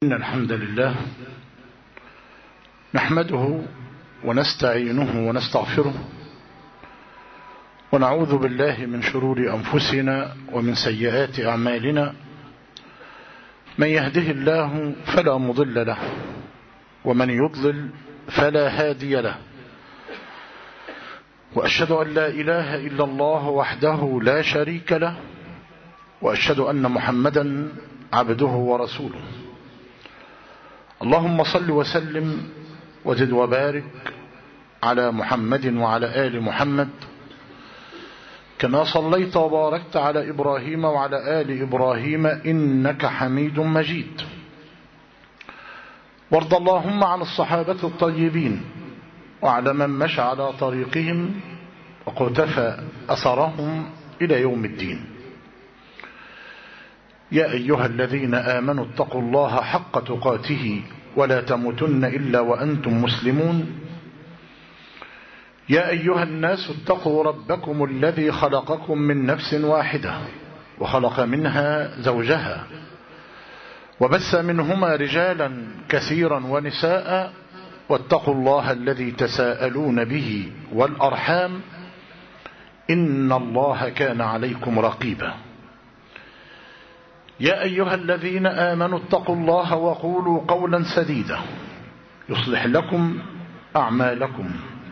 إن الحمد لله نحمده ونستعينه ونستغفره ونعوذ بالله من شرور أنفسنا ومن سيئات أعمالنا. من يهده الله فلا مضل له ومن يضلل فلا هادي له، وأشهد أن لا إله إلا الله وحده لا شريك له، وأشهد أن محمدا عبده ورسوله. اللهم صل وسلم وزد وبارك على محمد وعلى آل محمد كما صليت وباركت على إبراهيم وعلى آل إبراهيم إنك حميد مجيد. وارض اللهم عن الصحابة الطيبين وعلى من مشى على طريقهم وقتفى أثرهم إلى يوم الدين. يا أيها الذين آمنوا اتقوا الله حق تقاته ولا تموتن إلا وأنتم مسلمون. يا أيها الناس اتقوا ربكم الذي خلقكم من نفس واحدة وخلق منها زوجها وبث منهما رجالا كثيرا ونساء، واتقوا الله الذي تساءلون به والأرحام إن الله كان عليكم رقيبا. يا أيها الذين آمنوا اتقوا الله وقولوا قولا سديدا يصلح لكم أعمالكم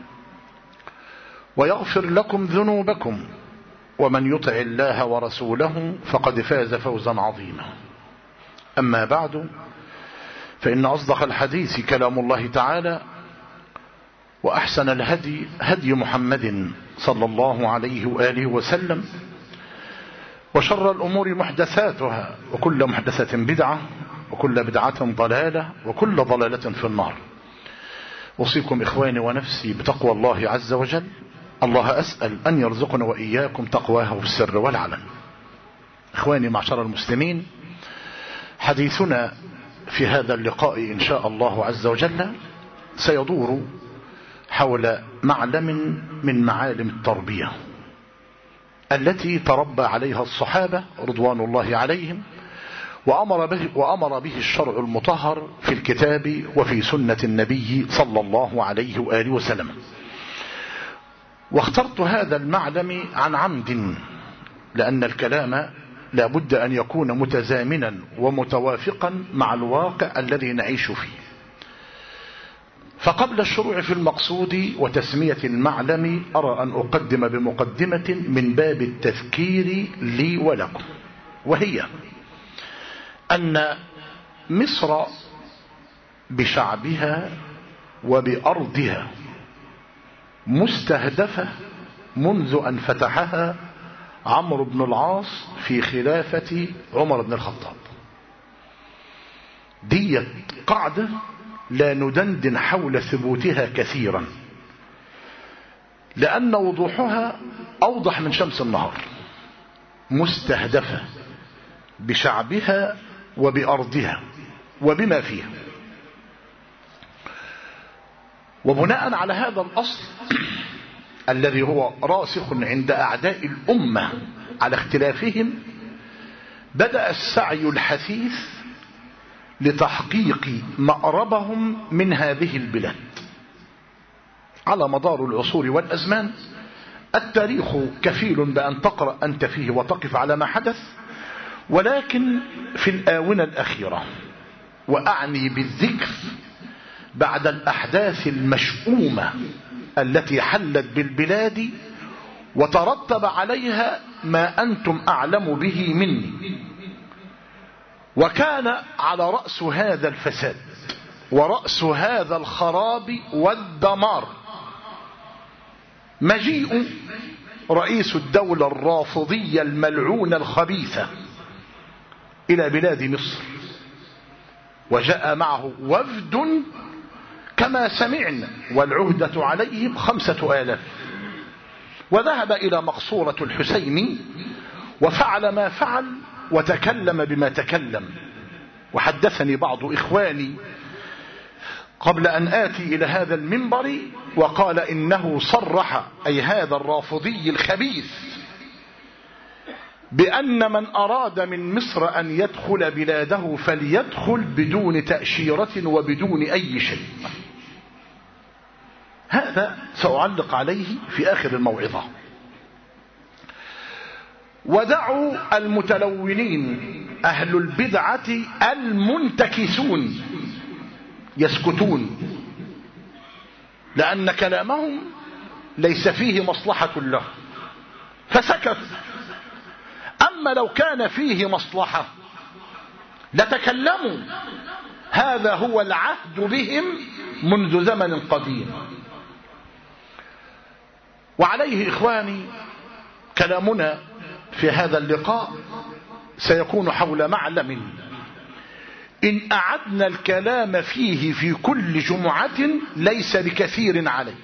ويغفر لكم ذنوبكم، ومن يطع الله ورسوله فقد فاز فوزا عظيما. أما بعد، فإن أصدق الحديث كلام الله تعالى، وأحسن الهدي هدي محمد صلى الله عليه وآله وسلم، وشر الأمور محدثاتها، وكل محدثة بدعة، وكل بدعة ضلالة، وكل ضلالة في النار. أوصيكم إخواني ونفسي بتقوى الله عز وجل. الله أسأل أن يرزقنا وإياكم تقواه في السر والعلن. إخواني معشر المسلمين، حديثنا في هذا اللقاء إن شاء الله عز وجل سيدور حول معلم من معالم التربية التي تربى عليها الصحابة رضوان الله عليهم، وأمر به الشرع المطهر في الكتاب وفي سنة النبي صلى الله عليه وآله وسلم. واخترت هذا المعلم عن عمد، لأن الكلام لا بد أن يكون متزامنا ومتوافقا مع الواقع الذي نعيش فيه. فقبل الشروع في المقصود وتسمية المعلم، أرى أن أقدم بمقدمة من باب التذكير لي ولكم، وهي أن مصر بشعبها وبأرضها مستهدفة منذ أن فتحها عمرو بن العاص في خلافة عمر بن الخطاب. دي قاعدة لا ندندن حول ثبوتها كثيرا، لأن وضوحها أوضح من شمس النهار. مستهدفة بشعبها وبأرضها وبما فيها. وبناء على هذا الأصل الذي هو راسخ عند أعداء الأمة على اختلافهم، بدأ السعي الحثيث لتحقيق مأربهم من هذه البلاد على مدار العصور والأزمان. التاريخ كفيل بأن تقرأ أنت فيه وتقف على ما حدث، ولكن في الآونة الأخيرة، وأعني بالذكر بعد الأحداث المشؤومة التي حلت بالبلاد وترتب عليها ما أنتم أعلم به مني، وكان على رأس هذا الفساد ورأس هذا الخراب والدمار مجيء رئيس الدولة الرافضية الملعونة الخبيثة إلى بلاد مصر، وجاء معه وفد كما سمعنا، والعهدة عليهم 5000، وذهب إلى مقصورة الحسين وفعل ما فعل وتكلم بما تكلم. وحدثني بعض إخواني قبل أن آتي إلى هذا المنبر وقال إنه صرح، أي هذا الرافضي الخبيث، بأن من أراد من مصر أن يدخل بلاده فليدخل بدون تأشيرة وبدون أي شيء. هذا سأعلق عليه في آخر الموعظة. ودعوا المتلونين أهل البدعة المنتكسون يسكتون، لأن كلامهم ليس فيه مصلحة له فسكت. أما لو كان فيه مصلحة لتكلموا. هذا هو العهد بهم منذ زمن قديم. وعليه إخواني كلامنا في هذا اللقاء سيكون حول معلم إن أعدنا الكلام فيه في كل جمعة ليس بكثير عليه،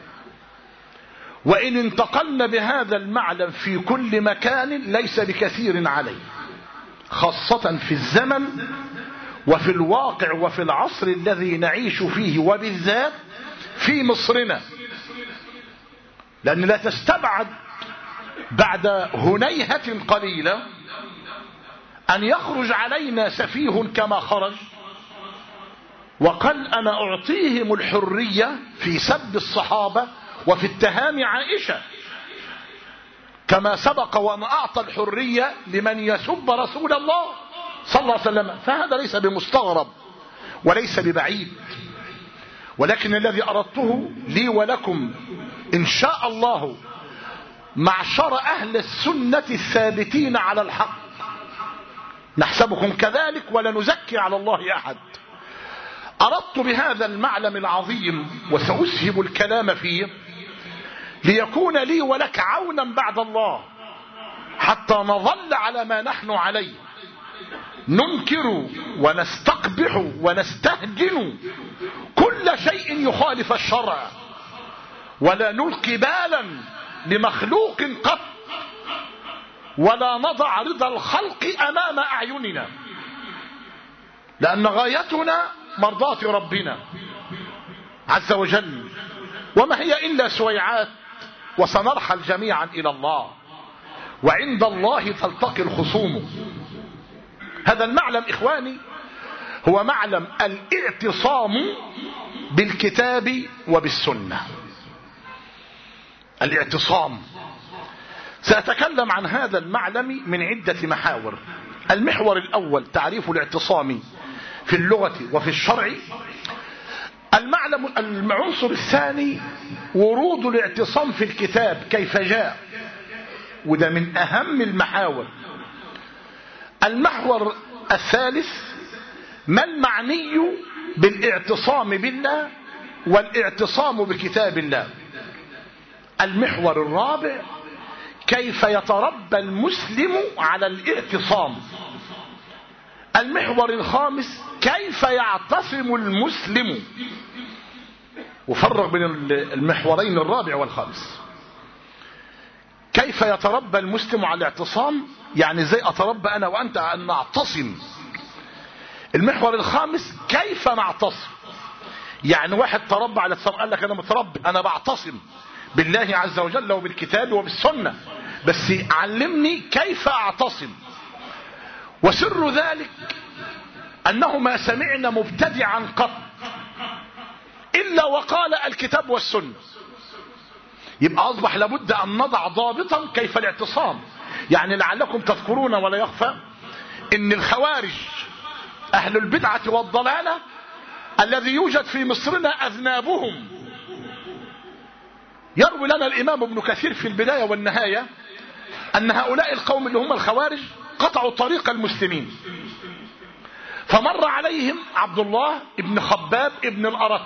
وإن انتقلنا بهذا المعلم في كل مكان ليس بكثير عليه، خاصة في الزمن وفي الواقع وفي العصر الذي نعيش فيه، وبالذات في مصرنا. لأن لا تستبعد بعد هنيهة قليلة أن يخرج علينا سفيه كما خرج وقال أنا أعطيهم الحرية في سب الصحابة وفي اتهام عائشة، كما سبق وأن أعطى الحرية لمن يسب رسول الله صلى الله عليه وسلم. فهذا ليس بمستغرب وليس ببعيد، ولكن الذي أردته لي ولكم إن شاء الله معشر أهل السنة الثابتين على الحق، نحسبكم كذلك ولا نزكي على الله أحد، أردت بهذا المعلم العظيم وسأسهب الكلام فيه ليكون لي ولك عونا بعد الله، حتى نظل على ما نحن عليه، ننكر ونستقبح ونستهجن كل شيء يخالف الشرع، ولا نلقي بالا لمخلوق قط، ولا نضع رضا الخلق أمام أعيننا، لأن غايتنا مرضاة ربنا عز وجل، وما هي إلا سويعات وسنرحل جميعا إلى الله، وعند الله تلتقي الخصوم. هذا المعلم إخواني هو معلم الاعتصام بالكتاب وبالسنة. الاعتصام، سأتكلم عن هذا المعلم من عدة محاور. المحور الأول تعريف الاعتصام في اللغة وفي الشرع. العنصر الثاني ورود الاعتصام في الكتاب كيف جاء، وده من أهم المحاور. المحور الثالث ما المعني بالاعتصام بالله والاعتصام بكتاب الله. المحور الرابع كيف يتربى المسلم على الاعتصام. المحور الخامس كيف يعتصم المسلم، وفرق بين المحورين الرابع والخامس. كيف يتربى المسلم على الاعتصام، يعني ازاي اتربى انا وانت ان نعتصم. المحور الخامس كيف نعتصم، يعني واحد تربى على الاعتصام، قال لك انا متربي انا بعتصم بالله عز وجل وبالكتاب وبالسنة، بس علمني كيف اعتصم. وسر ذلك انه ما سمعنا مبتدعا قط الا وقال الكتاب والسنة. يبقى اصبح لابد ان نضع ضابطا كيف الاعتصام. يعني لعلكم تذكرون ولا يخفى ان الخوارج اهل البدعة والضلالة الذي يوجد في مصرنا اذنابهم، يروي لنا الامام ابن كثير في البداية والنهاية ان هؤلاء القوم اللي هم الخوارج قطعوا طريق المسلمين، فمر عليهم عبد الله ابن خباب ابن الأرت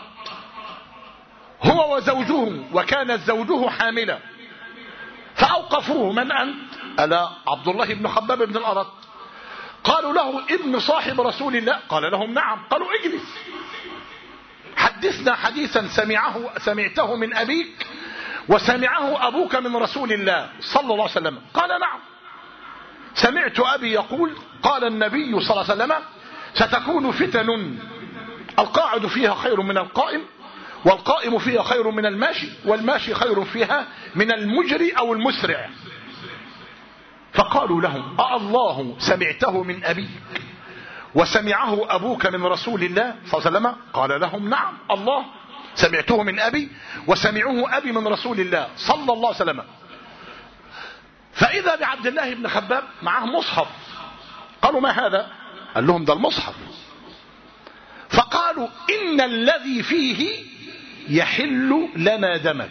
هو وزوجه، وكانت زوجه حاملة، فأوقفوه. من أنت؟ ألا عبد الله ابن خباب ابن الأرت. قالوا له ابن صاحب رسول الله، قال لهم نعم. قالوا اجلس حدثنا حديثا سمعته من أبيك وسمعه أبوك من رسول الله صلى الله عليه وسلم. قال نعم، سمعت أبي يقول قال النبي صلى الله عليه وسلم ستكون فتن القاعد فيها خير من القائم، والقائم فيها خير من الماشي، والماشي خير فيها من المجري أو المسرع. فقالوا لهم: الله سمعته من أبيك وسمعه أبوك من رسول الله صلى الله عليه وسلم؟ قال لهم: نعم، الله سمعته من أبي وسمعه أبي من رسول الله صلى الله عليه وسلم. فإذا بعبد الله بن خباب معه مصحف. قالوا: ما هذا؟ قال لهم: ده المصحف. فقالوا: إن الذي فيه يحل لنا دمك.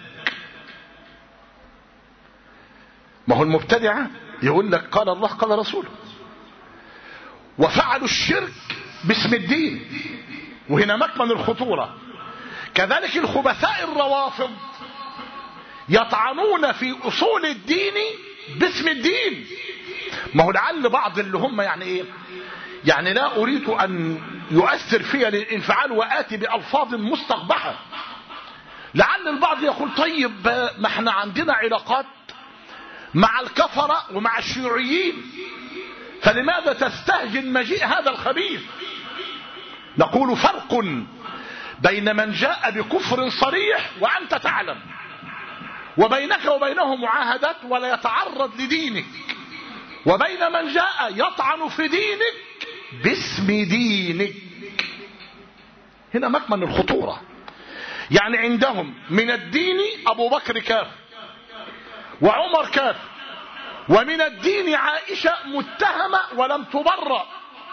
ما هو المبتدعة يقول لك قال الله قال رسوله، وفعلوا الشرك باسم الدين، وهنا مكمن الخطورة. كذلك الخبثاء الروافض يطعنون في أصول الدين باسم الدين. ما هو لعل بعض اللي هم يعني ايه، يعني لا أريد أن يؤثر فيها الانفعال وآتي بألفاظ مستقبحة. لعل البعض يقول: طيب ما احنا عندنا علاقات مع الكفرة ومع الشيوعيين، فلماذا تستهجن مجيء هذا الخبيث؟ نقول: فرق بين من جاء بكفر صريح وأنت تعلم، وبينك وبينه معاهدات ولا يتعرض لدينك، وبين من جاء يطعن في دينك باسم دينك. هنا مكمن الخطورة. يعني عندهم من الدين أبو بكر كافر وعمر كافر، ومن الدين عائشة متهمة ولم تبرأ،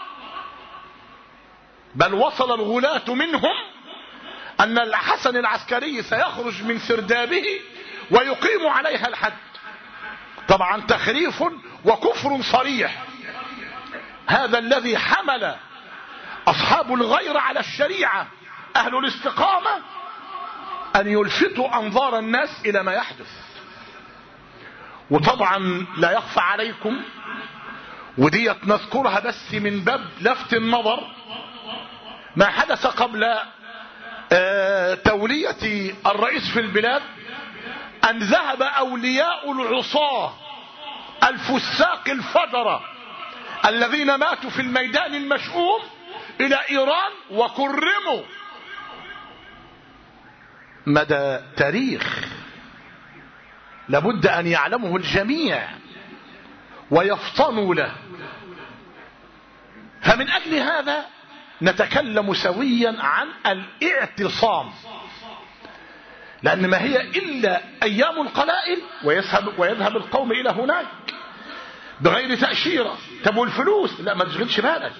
بل وصل الغلاة منهم أن الحسن العسكري سيخرج من سردابه ويقيم عليها الحد. طبعا تخريف وكفر صريح. هذا الذي حمل أصحاب الغير على الشريعة أهل الاستقامة أن يلفتوا أنظار الناس إلى ما يحدث. وطبعا لا يخفى عليكم، وديت نذكرها بس من باب لفت النظر، ما حدث قبل تولية الرئيس في البلاد، أن ذهب أولياء العصاة الفساق الفجرة الذين ماتوا في الميدان المشؤوم إلى إيران وكرموا مدى تاريخ لابد أن يعلمه الجميع ويفطنوا له. فمن أجل هذا نتكلم سويا عن الاعتصام، لأن ما هي إلا أيام قلائل ويذهب القوم إلى هناك بغير تأشيرة. طب والفلوس؟ لا، ما تشغلش بالك.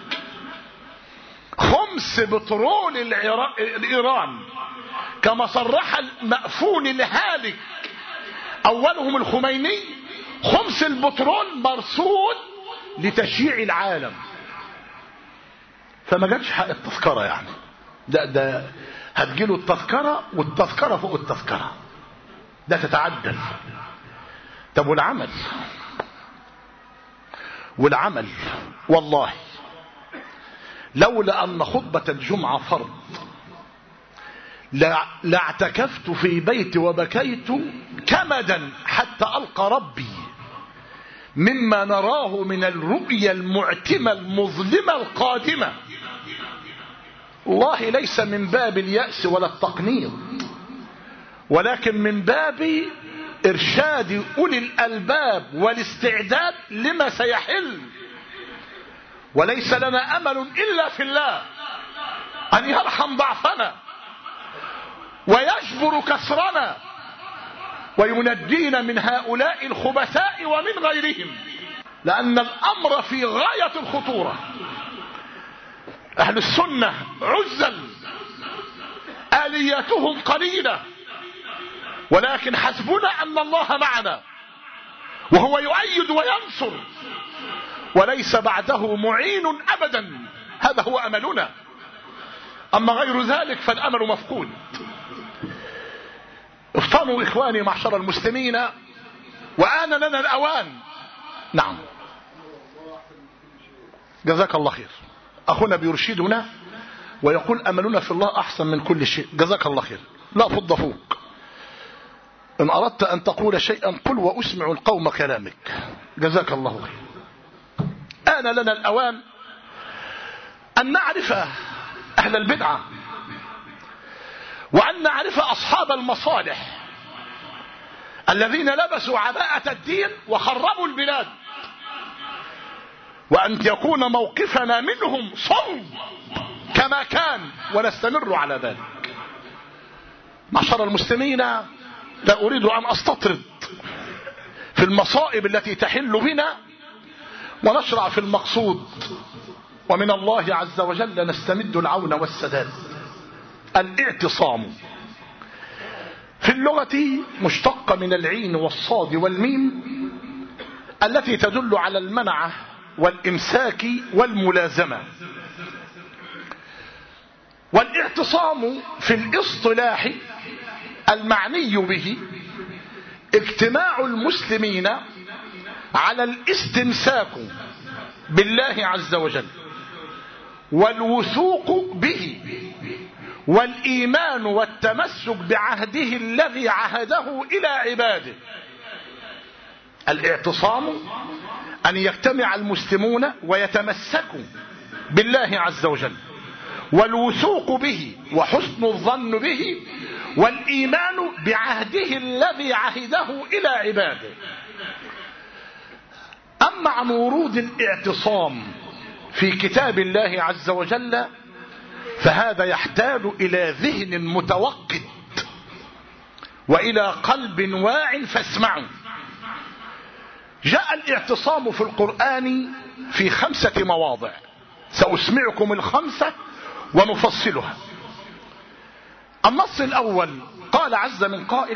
خمس بترول الإيران كما صرح المأفون الهالك أولهم الخميني، خمس البترول مرصود لتشييع العالم. فما جاتش حق التذكرة يعني، ده هتجيله التذكرة والتذكرة فوق التذكرة، ده تتعدل. طب والعمل والله لولا أن خطبة الجمعة فرض لاعتكفت في بيتي وبكيت كمدا حتى ألقى ربي مما نراه من الرؤيا المعتمة المظلمة القادمة. الله ليس من باب اليأس ولا التقنيط، ولكن من باب إرشاد أولي الألباب والاستعداد لما سيحل. وليس لنا أمل إلا في الله أن يرحم ضعفنا ويجبر كسرنا وينجينا من هؤلاء الخبثاء ومن غيرهم، لأن الأمر في غاية الخطورة. أهل السنة عزل، آلياتهم قليلة، ولكن حسبنا أن الله معنا وهو يؤيد وينصر وليس بعده معين أبدا. هذا هو أملنا، أما غير ذلك فالأمل مفقود. افطنوا إخواني معشر المسلمين وآن لنا الأوان. نعم، جزاك الله خير. أخونا بيرشدنا ويقول أملنا في الله أحسن من كل شيء. جزاك الله خير. لا فض فوق. إن أردت أن تقول شيئا قل وأسمع القوم كلامك. جزاك الله خير. آن لنا الأوان أن نعرف أهل البدعة وأن نعرف أصحاب المصالح الذين لبسوا عباءة الدين وخربوا البلاد وأن يكون موقفنا منهم صلب كما كان ونستمر على ذلك. معشر المسلمين، لا أريد أن أستطرد في المصائب التي تحل بنا ونشرع في المقصود، ومن الله عز وجل نستمد العون والسداد. الاعتصام في اللغة مشتقة من العين والصاد والميم التي تدل على المنعة والإمساك والملازمة. والاعتصام في الاصطلاح المعني به اجتماع المسلمين على الاستمساك بالله عز وجل والوثوق به والإيمان والتمسك بعهده الذي عهده إلى عباده. الاعتصام أن يجتمع المسلمون ويتمسكوا بالله عز وجل والوثوق به وحسن الظن به والإيمان بعهده الذي عهده إلى عباده. أما عن ورود الاعتصام في كتاب الله عز وجل فهذا يحتاج إلى ذهن متوقد وإلى قلب واع فاسمعوا. جاء الاعتصام في القرآن في 5 مواضع، سأسمعكم ال5 ونفصلها. النص الأول قال عز من قائل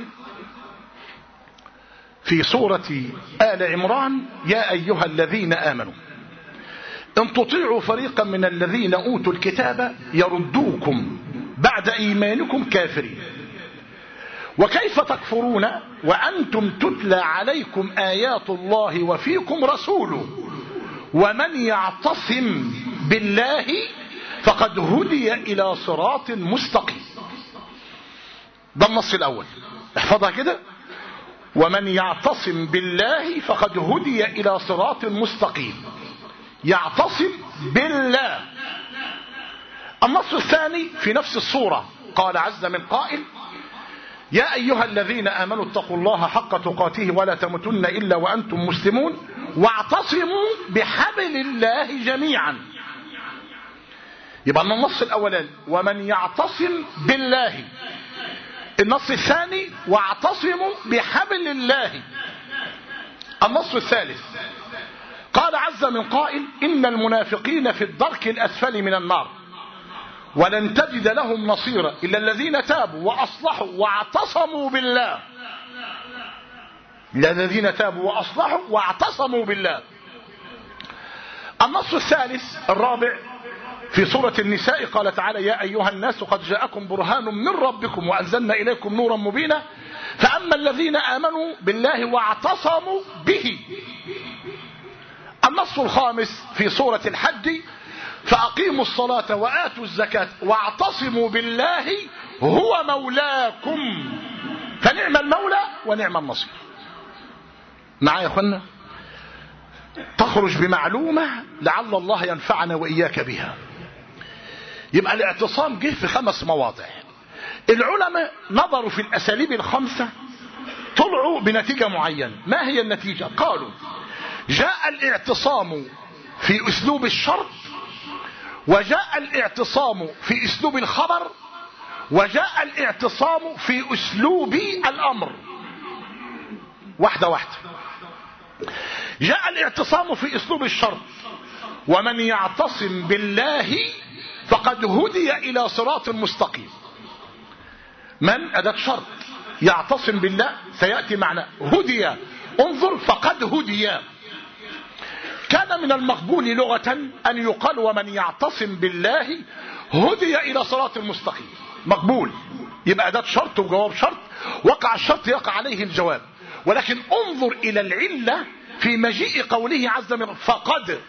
في سورة آل عمران: يا أيها الذين آمنوا إن تطيعوا فريقا من الذين أوتوا الكتاب يردوكم بعد إيمانكم كافرين وكيف تكفرون وأنتم تتلى عليكم آيات الله وفيكم رسوله ومن يعتصم بالله فقد هدي إلى صراط مستقيم. ده النص الأول، احفظها كده: ومن يعتصم بالله فقد هدي إلى صراط مستقيم. يعتصم بالله. النص الثاني في نفس السورة قال عز من قائل: يا أيها الذين آمنوا اتقوا الله حق تقاته ولا تموتن إلا وأنتم مسلمون واعتصموا بحبل الله جميعا. يبقى النص الأولاني ومن يعتصم بالله. النص الثاني واعتصموا بحبل الله. النص الثالث قال عز من قائل: إن المنافقين في الدرك الأسفل من النار ولن تجد لهم نصيرا إلا الذين تابوا وأصلحوا واعتصموا بالله. الذين تابوا وأصلحوا واعتصموا بالله. النص الثالث الرابع في سورة النساء قال تعالى: يا أيها الناس قد جاءكم برهان من ربكم وأنزلنا إليكم نورا مبينا فأما الذين آمنوا بالله واعتصموا به. النص الخامس في سورة الحج: فأقيموا الصلاة وآتوا الزكاة واعتصموا بالله هو مولاكم فنعم المولى ونعم النصير. معايا يا اخوانا؟ تخرج بمعلومة لعل الله ينفعنا وإياك بها. يبقى الاعتصام جه في 5 مواضع. العلماء نظروا في الأساليب ال5 طلعوا بنتيجة معينة. ما هي النتيجة؟ قالوا: جاء الاعتصام في أسلوب الشرط، وجاء الاعتصام في أسلوب الخبر، وجاء الاعتصام في أسلوب الأمر. واحدة واحدة. جاء الاعتصام في أسلوب الشرط: ومن يعتصم بالله فقد هدي إلى صراط مستقيم. من أداة شرط، يعتصم بالله سيأتي معنى هدي. انظر: فقد هدي. كان من المقبول لغة أن يقال: ومن يعتصم بالله هدي إلى صراط المستقيم. مقبول، يبقى أداة شرط وجواب شرط، وقع الشرط يقع عليه الجواب. ولكن انظر إلى العلة في مجيء قوله عز وجل فقد.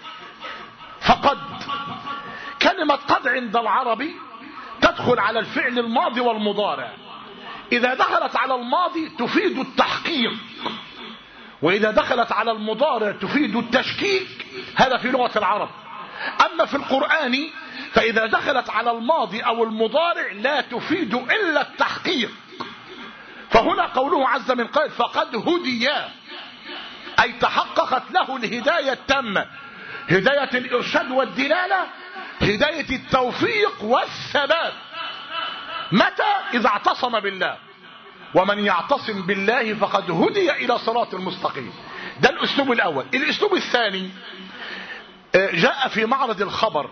كلمة قد عند العربي تدخل على الفعل الماضي والمضارع. إذا دخلت على الماضي تفيد التحقيق، وإذا دخلت على المضارع تفيد التشكيك. هذا في لغة العرب. أما في القرآن فإذا دخلت على الماضي أو المضارع لا تفيد إلا التحقيق. فهنا قوله عز من قائل: فقد هدي، أي تحققت له الهداية التامة. هداية الإرشاد والدلالة، هداية التوفيق والثبات. متى؟ إذا اعتصم بالله، ومن يعتصم بالله فقد هدي إلى صراط المستقيم. ده الأسلوب الأول. الأسلوب الثاني جاء في معرض الخبر،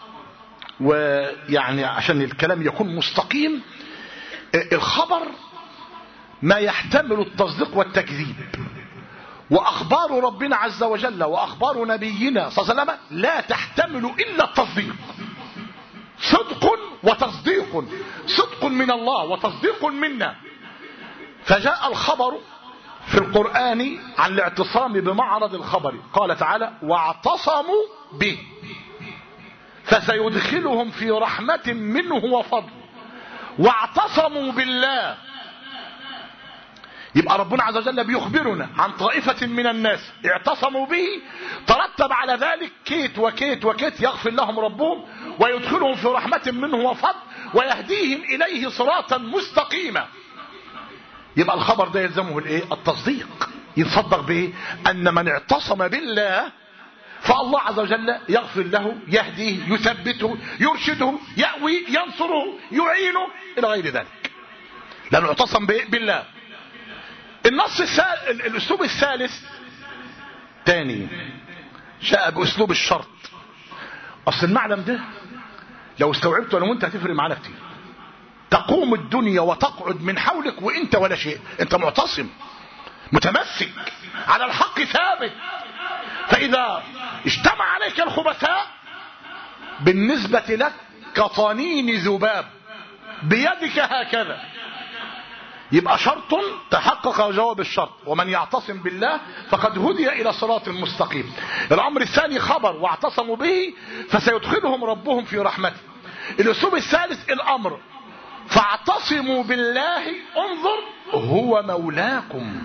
ويعني عشان الكلام يكون مستقيم، الخبر ما يحتمل التصديق والتكذيب، وأخبار ربنا عز وجل وأخبار نبينا صلى الله عليه وسلم لا تحتمل إلا التصديق. صدق وتصديق، صدق من الله وتصديق منا. فجاء الخبر في القرآن عن الاعتصام بمعرض الخبر، قال تعالى: واعتصموا به فسيدخلهم في رحمة منه وفضل. واعتصموا بالله، يبقى ربنا عز وجل بيخبرنا عن طائفة من الناس اعتصموا به، ترتب على ذلك كيت وكيت وكيت يغفر لهم ربهم ويدخلهم في رحمة منه وفضل ويهديهم إليه صراطا مستقيما. يبقى الخبر ده يلزمه الايه؟ التصديق. يتصدق بايه؟ ان من اعتصم بالله فالله عز وجل يغفر له، يهديه، يثبته، يرشده، يأوي، ينصره، يعينه الى غير ذلك، لانه اعتصم بالله. الاسلوب الثالث تاني جاء باسلوب الشرط. اصل المعلم ده لو استوعبته انا وانت هتفرق معانا كتير. تقوم الدنيا وتقعد من حولك وانت ولا شيء، انت معتصم متمسك على الحق ثابت. فاذا اجتمع عليك الخبثاء بالنسبة لك كطنين ذباب بيدك هكذا، يبقى شرط تحقق جواب الشرط: ومن يعتصم بالله فقد هدي الى صراط مستقيم. الامر الثاني خبر: واعتصموا به فسيدخلهم ربهم في رحمته. الاسلوب الثالث الامر: فاعتصموا بالله، انظر هو مولاكم.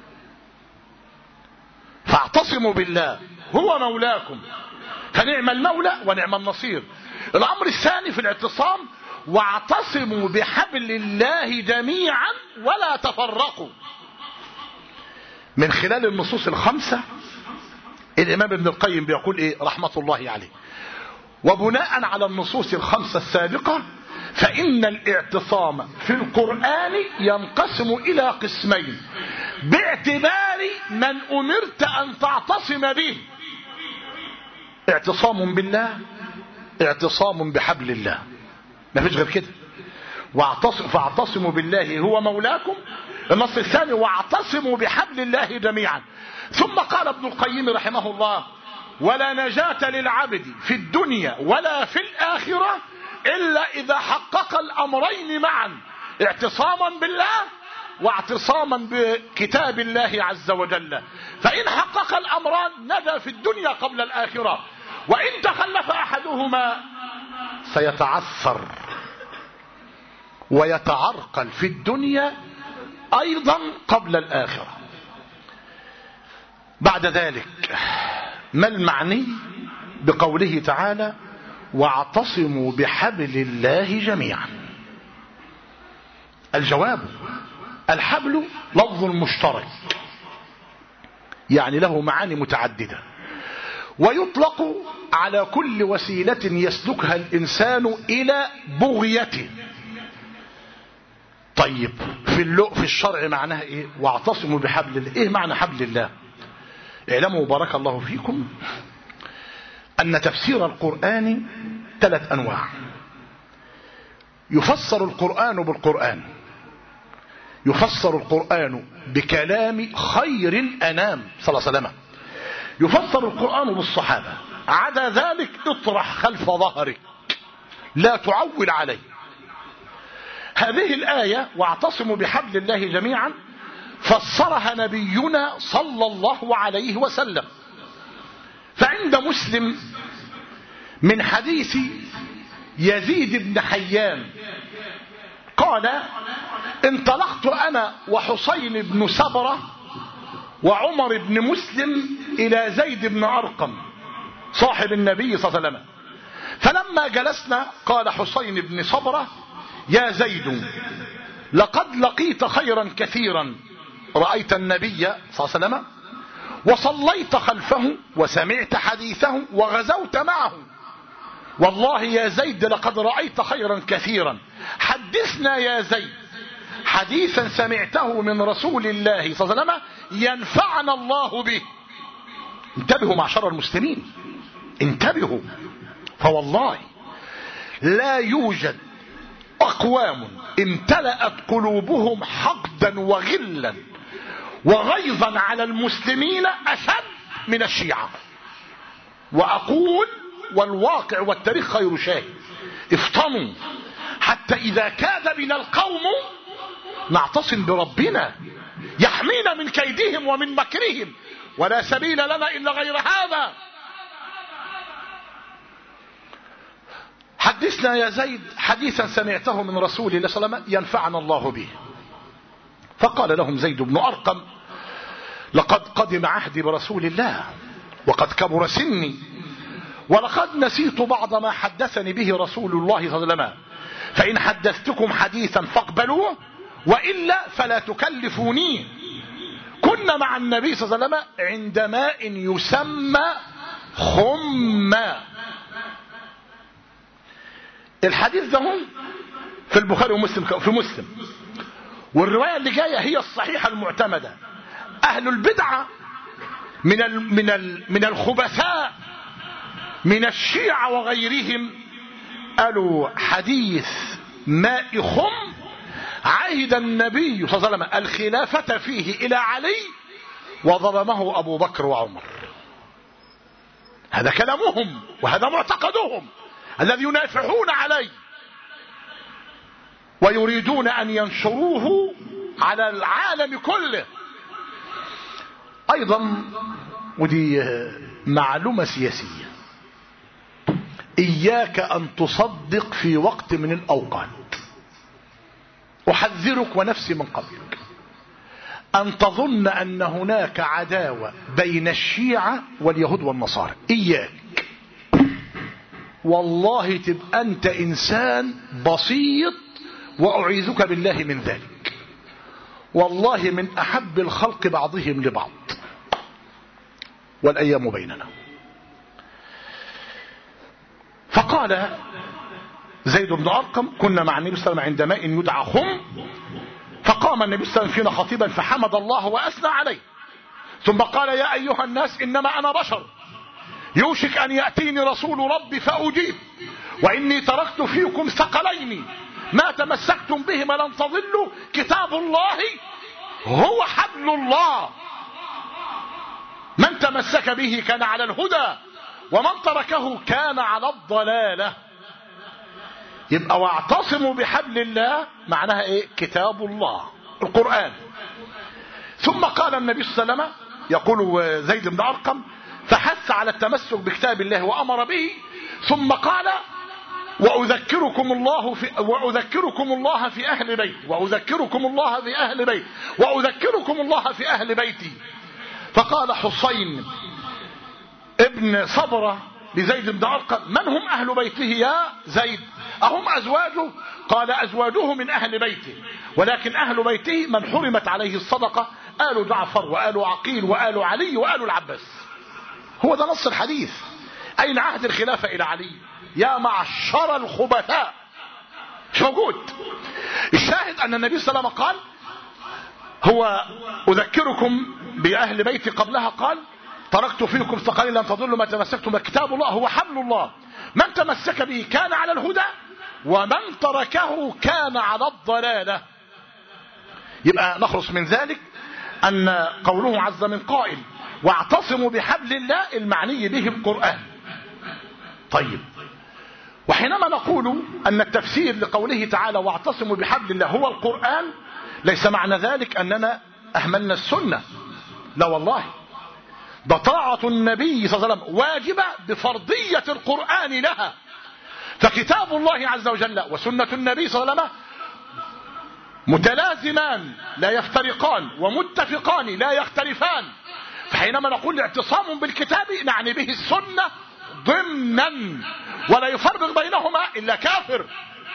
فاعتصموا بالله هو مولاكم، فنعم المولى ونعم النصير. الامر الثاني في الاعتصام: واعتصموا بحبل الله جميعا ولا تفرقوا. من خلال النصوص الخمسة الامام ابن القيم بيقول ايه رحمة الله عليه: وبناء على النصوص الخمسة السابقة فإن الاعتصام في القرآن ينقسم إلى قسمين باعتبار من أمرت أن تعتصم به: اعتصام بالله، اعتصام بحبل الله، ما فيش غير كده. فاعتصموا بالله هو مولاكم. النص الثاني: واعتصموا بحبل الله جميعا. ثم قال ابن القيم رحمه الله: ولا نجاة للعبد في الدنيا ولا في الآخرة إلا إذا حقق الأمرين معا: اعتصاما بالله واعتصاما بكتاب الله عز وجل. فإن حقق الأمران نجا في الدنيا قبل الآخرة، وإن تخلف أحدهما سيتعثر ويتعرقل في الدنيا أيضا قبل الآخرة. بعد ذلك ما المعني بقوله تعالى: واعتصموا بحبل الله جميعا؟ الجواب: الحبل لفظ مشترك، يعني له معاني متعددة، ويطلق على كل وسيلة يسلكها الإنسان إلى بغيته. طيب في الشرع معناها ايه؟ واعتصموا بحبل الله. ايه معنى حبل الله؟ اعلموا بارك الله فيكم ان تفسير القرآن 3 انواع. يفسر القرآن بالقرآن، يفسر القرآن بكلام خير الانام صلى الله عليه وسلم، يفسر القرآن بالصحابة. عدا ذلك اطرح خلف ظهرك، لا تعول عليه. هذه الآية واعتصموا بحبل الله جميعا فسرها نبينا صلى الله عليه وسلم. فعند مسلم من حديث يزيد بن حيان قال: انطلقت أنا وحسين بن سبرة وعمر بن مسلم إلى زيد بن أرقم صاحب النبي صلى الله عليه وسلم، فلما جلسنا قال حسين بن سبرة: يا زيد، لقد لقيت خيرا كثيرا، رأيت النبي صلى الله عليه وسلم وصليت خلفه وسمعت حديثه وغزوت معه. والله يا زيد لقد رأيت خيرا كثيرا. حدثنا يا زيد حديثا سمعته من رسول الله صلى الله عليه وسلم ينفعنا الله به. انتبهوا معشر المسلمين، انتبهوا، فوالله لا يوجد أقوام امتلأت قلوبهم حقدا وغلا وغيظا على المسلمين أشد من الشيعة. وأقول والواقع والتاريخ خير شاهد، افطنوا حتى إذا كاد بنا القوم نعتصم بربنا يحمينا من كيدهم ومن مكرهم، ولا سبيل لنا إلا غير هذا. حدثنا يا زيد حديثا سمعته من رسول الله صلى الله عليه وسلم ينفعنا الله به. فقال لهم زيد بن أرقم لقد قدم عهدي برسول الله وقد كبر سني، ولقد نسيت بعض ما حدثني به رسول الله صلى الله عليه وسلم، فإن حدثتكم حديثا فاقبلوه وإلا فلا تكلفوني. كنا مع النبي صلى الله عليه وسلم عند ماء يسمى خمّا. الحديث ده في البخاري ومسلم، في مسلم، والرواية اللي جاية هي الصحيحة المعتمدة. أهل البدعة من الخبثاء من الشيعة وغيرهم قالوا حديث ماء خم عهد النبي صلى الله عليه وسلم الخلافة فيه إلى علي وظلمه أبو بكر وعمر. هذا كلامهم وهذا معتقدهم الذي ينافحون عليه ويريدون أن ينشروه على العالم كله. أيضا ودي معلومة سياسية، إياك أن تصدق في وقت من الأوقات، أحذرك ونفسي من قبلك، أن تظن أن هناك عداوة بين الشيعة واليهود والنصارى. إياك، والله تبقى أنت إنسان بسيط وأعيذك بالله من ذلك. والله من أحب الخلق بعضهم لبعض والأيام بيننا. فقال زيد بن أرقم كنا مع النبي صلى الله عليه وسلم عند ماء يدعى خم، فقام النبي صلى الله عليه وسلم فينا خطيبا فحمد الله وأثنى عليه، ثم قال يا أيها الناس إنما أنا بشر يوشك أن يأتيني رسول ربي فأجيب، وإني تركت فيكم ثقلين ما تمسكتم بهما لن تضلوا، كتاب الله هو حبل الله، من تمسك به كان على الهدى ومن تركه كان على الضلالة. يبقى واعتصموا بحبل الله معناها ايه؟ كتاب الله القرآن. ثم قال النبي صلى الله عليه وسلم يقول زيد بن أرقم فحث على التمسك بكتاب الله وأمر به، ثم قال وأذكركم الله في أهل بيت، وأذكركم الله في أهل بيت، وأذكركم الله في أهل بيتي. فقال حسين ابن صبرة لزيد بن أرقم من هم أهل بيته يا زيد؟ أهم أزواجه؟ قال أزواجه من أهل بيته، ولكن أهل بيته من حرمت عليه الصدقة، آل جعفر وآل عقيل وآل علي وآل العباس. هو ده نص الحديث. أين عهد الخلافة إلى علي؟ يا معشر الخبثاء، مش موجود. الشاهد أن النبي صلى الله عليه وسلم قال هو أذكركم بأهل بيتي، قبلها قال تركت فيكم ثقلين لن تضلوا ما تمسكتم بكتاب الله هو حبل الله، من تمسك به كان على الهدى ومن تركه كان على الضلالة. يبقى نخلص من ذلك أن قوله عز من قائل واعتصموا بحبل الله المعني به القرآن. طيب، وحينما نقول أن التفسير لقوله تعالى واعتصموا بحبل الله هو القرآن، ليس معنى ذلك أننا أهملنا السنة، لا والله، ده طاعة النبي صلى الله عليه وسلم واجبة بفرضية القرآن لها. فكتاب الله عز وجل وسنة النبي صلى الله عليه وسلم متلازمان لا يفترقان ومتفقان لا يختلفان. فحينما نقول اعتصام بالكتاب نعني به السنة ضمنا، ولا يفرق بينهما إلا كافر.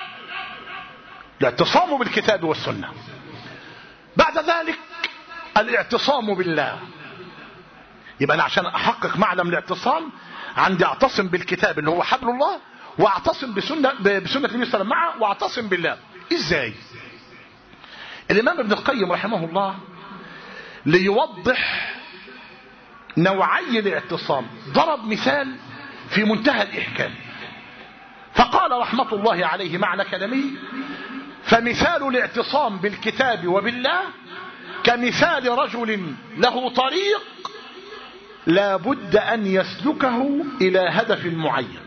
الاعتصام بالكتاب والسنة. بعد ذلك الاعتصام بالله. يبقى أنا عشان أحقق معلم الاعتصام عندي أعتصم بالكتاب اللي هو حبل الله، وأعتصم بسنة النبي صلى الله عليه وسلم معه، وأعتصم بالله. إزاي؟ الإمام ابن القيم رحمه الله ليوضح نوعي الاعتصام ضرب مثال في منتهى الإحكام، فقال رحمة الله عليه معنى كلامه: فمثال الاعتصام بالكتاب وبالله كمثال رجل له طريق لا بد أن يسلكه إلى هدف معين.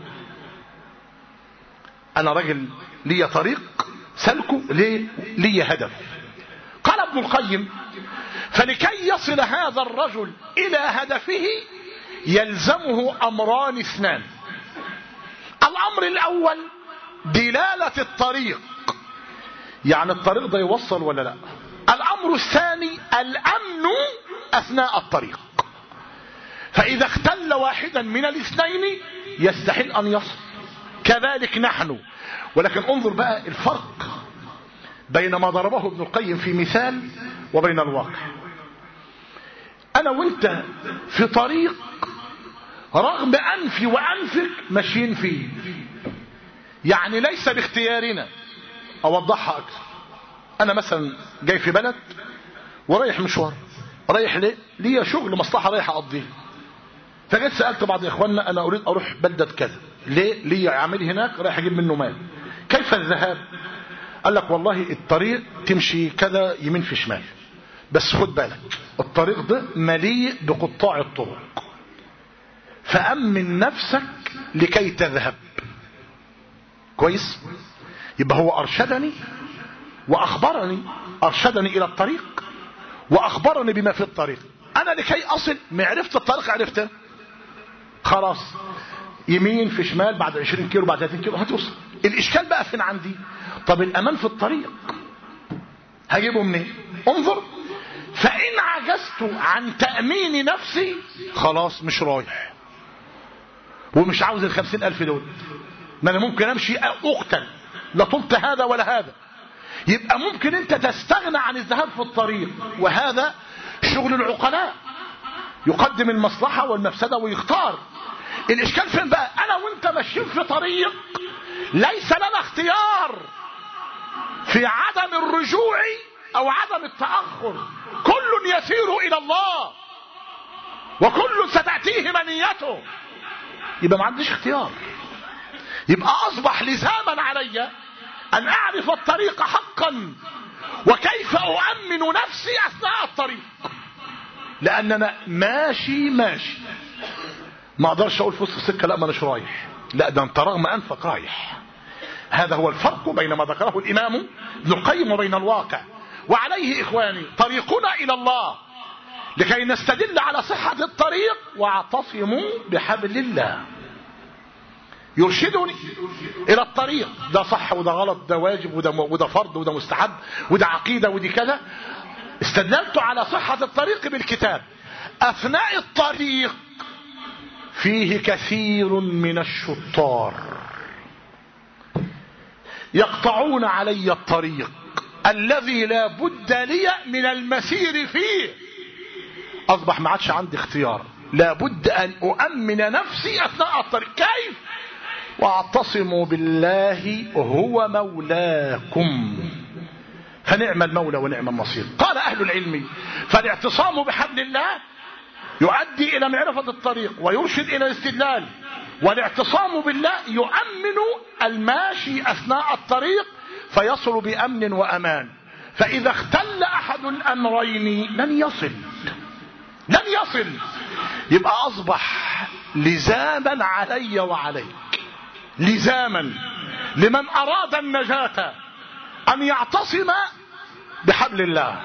أنا رجل لي طريق سلكه لي هدف. قال ابن القيم: فلكي يصل هذا الرجل إلى هدفه يلزمه أمران اثنان. الأمر الأول دلالة الطريق، يعني الطريق ده يوصل ولا لا. الأمر الثاني الأمن أثناء الطريق، فإذا اختل واحدا من الاثنين يستحيل أن يصل. كذلك نحن. ولكن انظر بقى الفرق بين ما ضربه ابن القيم في مثال وبين الواقع. أنا وانت في طريق رغم أنفي وأنفك ماشيين فيه، يعني ليس باختيارنا. أوضحها أكثر. أنا مثلا جاي في بلد ورايح مشوار، رايح ليه؟ ليه شغل مصلحة رايح أقضيه. فجيت سألت بعض إخواننا: أنا أريد أروح بلدة كذا. ليه عامل هناك؟ رايح أجيب منه مال. كيف الذهاب؟ قال لك: والله الطريق تمشي كذا يمين في شمال، بس خد بالك الطريق ده مليء بقطاع الطرق، فأمن نفسك لكي تذهب. كويس؟ يبقى هو أرشدني وأخبرني، أرشدني إلى الطريق وأخبرني بما في الطريق. أنا لكي أصل معرفة الطريق عرفته، خلاص يمين في شمال، بعد 20 كيلو بعد 30 كيلو هتوصل. الإشكال بقى فين عندي؟ طب الأمان في الطريق هجيبه منين؟ انظر: فإن عجزت عن تأمين نفسي خلاص مش رايح، ومش عاوز 50,000 دول. ما أنا ممكن أمشي أقتل، لا طلت هذا ولا هذا. يبقى ممكن أنت تستغنى عن الذهاب في الطريق، وهذا شغل العقلاء، يقدم المصلحة والمفسدة ويختار. الإشكال فين بقى؟ أنا وأنت ماشيين في طريق ليس لنا اختيار في عدم الرجوع أو عدم التأخر. كل يسير إلى الله وكل ستأتيه منيته. يبقى ما عنديش اختيار. يبقى أصبح لزاما علي أن أعرف الطريق حقا وكيف أؤمن نفسي أثناء الطريق، لأننا ماشي ما أقدرش أقول في وسط السكة لا ما أناش رايح، لا ده أنت رغم أنفك رايح. هذا هو الفرق بين ما ذكره الإمام ابن القيم وبين الواقع. وعليه إخواني طريقنا إلى الله لكي نستدل على صحة الطريق: واعتصموا بحبل الله. يرشدني إلى الطريق، ده صح وده غلط، ده واجب وده فرض وده مستحب وده عقيدة ودي كذا. استدللت على صحة الطريق بالكتاب. أثناء الطريق فيه كثير من الشطار يقطعون علي الطريق الذي لا بد لي من المسير فيه. أصبح ما عادش عندي اختيار، لا بد أن أؤمن نفسي أثناء الطريق. كيف؟ واعتصموا بالله هو مولاكم فنعم المولى ونعم النصير. قال أهل العلم: فالاعتصام بحبل الله يؤدي إلى معرفة الطريق ويرشد إلى الاستدلال، والاعتصام بالله يؤمن الماشي أثناء الطريق فيصل بأمن وأمان. فإذا اختل أحد الأمرين لن يصل. يبقى أصبح لزاما علي وعليك، لزاما لمن أراد النجاة أن يعتصم بحبل الله.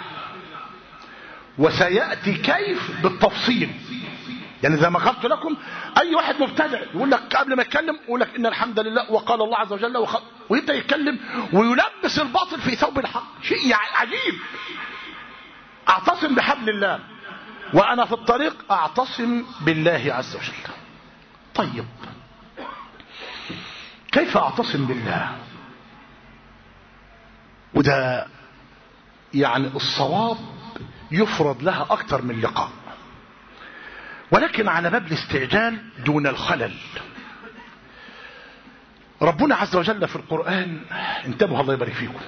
وسيأتي كيف بالتفصيل. يعني زي ما قلت لكم، أي واحد مبتدع يقول لك قبل ما يتكلم يقول لك إن الحمد لله وقال الله عز وجل ويبدأ يتكلم ويلبس الباطل في ثوب الحق. شيء عجيب. أعتصم بحبل الله وأنا في الطريق أعتصم بالله عز وجل. طيب كيف أعتصم بالله؟ وده يعني الصواب يفرض لها أكثر من لقاء، ولكن على باب الاستعجال دون الخلل. ربنا عز وجل في القرآن، انتبهوا الله يبارك فيكم،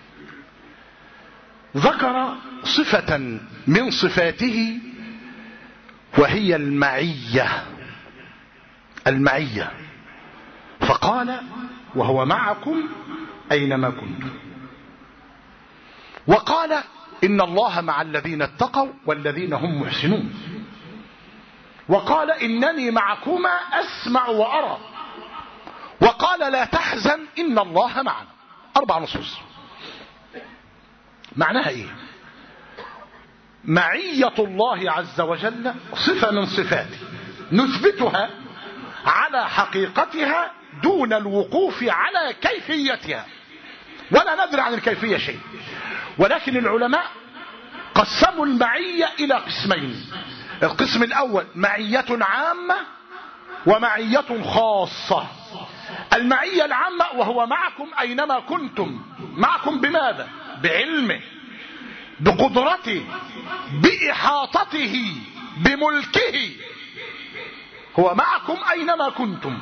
ذكر صفة من صفاته وهي المعية، فقال وهو معكم أينما كنتم، وقال إن الله مع الذين اتقوا والذين هم محسنون، وقال إنني معكما أسمع وأرى، وقال لا تحزن إن الله معنا. 4 نصوص. معناها ايه؟ معية الله عز وجل صفة من صفاته نثبتها على حقيقتها دون الوقوف على كيفيتها، ولا ندري عن الكيفية شيء. ولكن العلماء قسموا المعية إلى قسمين. القسم الأول معية عامة ومعية خاصة. المعية العامة وهو معكم أينما كنتم. معكم بماذا؟ بعلمه، بقدرته، بإحاطته، بملكه. هو معكم أينما كنتم.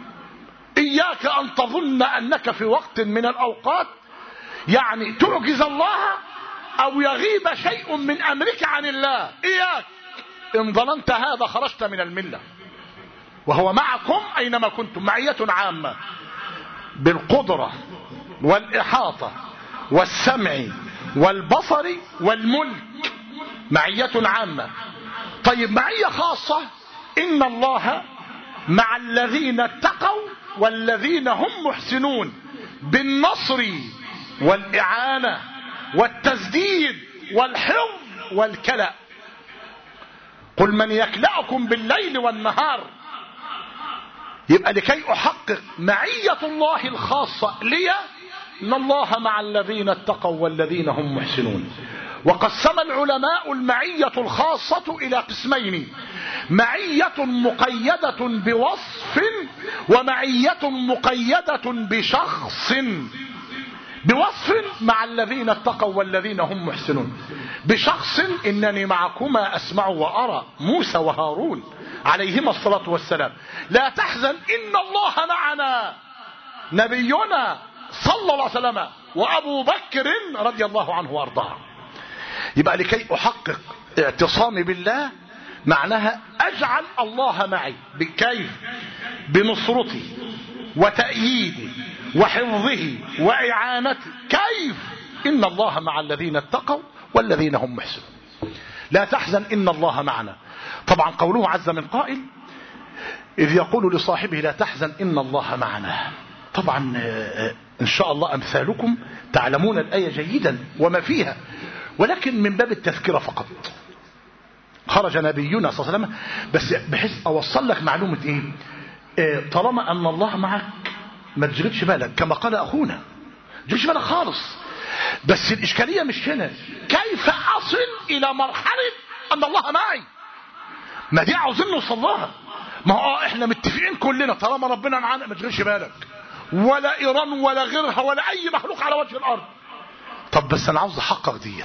إياك أن تظن أنك في وقت من الأوقات يعني تعجز الله أو يغيب شيء من أمرك عن الله. إياك، إن ظننت هذا خرجت من الملة. وهو معكم أينما كنتم، معية عامة بالقدرة والإحاطة والسمع والبصر والملك، معية عامة. طيب معية خاصة، إن الله مع الذين اتقوا والذين هم محسنون بالنصر والإعانة والتسديد والحفظ والكلأ. قل من يكلأكم بالليل والنهار. يبقى لكي أحقق معية الله الخاصة لي، إن الله مع الذين اتقوا والذين هم محسنون. وقسم العلماء المعية الخاصة إلى قسمين: معية مقيدة بوصف، ومعية مقيدة بشخص. بوصف مع الذين اتقوا والذين هم محسنون، بشخص إنني معكما أسمع وأرى، موسى وهارون عليهما الصلاة والسلام. لا تحزن إن الله معنا، نبينا صلى الله عليه وسلم وأبو بكر رضي الله عنه وأرضاه. يبقى لكي أحقق اعتصامي بالله معناها أجعل الله معي. بكيف؟ بنصرتي وتأييدي وحفظه وإعانته. كيف؟ إن الله مع الذين اتقوا والذين هم محسنون. لا تحزن إن الله معنا. طبعا قوله عز من قائل إذ يقول لصاحبه لا تحزن إن الله معنا. طبعا إن شاء الله أمثالكم تعلمون الآية جيدا وما فيها، ولكن من باب التذكرة فقط. خرج نبينا صلى الله عليه وسلم بس بحيث أوصل لك معلومة إيه؟ طالما أن الله معك ما تشغلش بالك، كما قال أخونا ما تشغلش بالك خالص. بس الإشكالية مش هنا. كيف أصل إلى مرحلة أن الله معي؟ ما دي عاوزين نوصل لها. ما هو احنا متفقين كلنا طالما ربنا معانا ما تشغلش بالك، ولا إيران ولا غيرها ولا أي مخلوق على وجه الأرض. طب بس أنا عاوز أحقق ديت.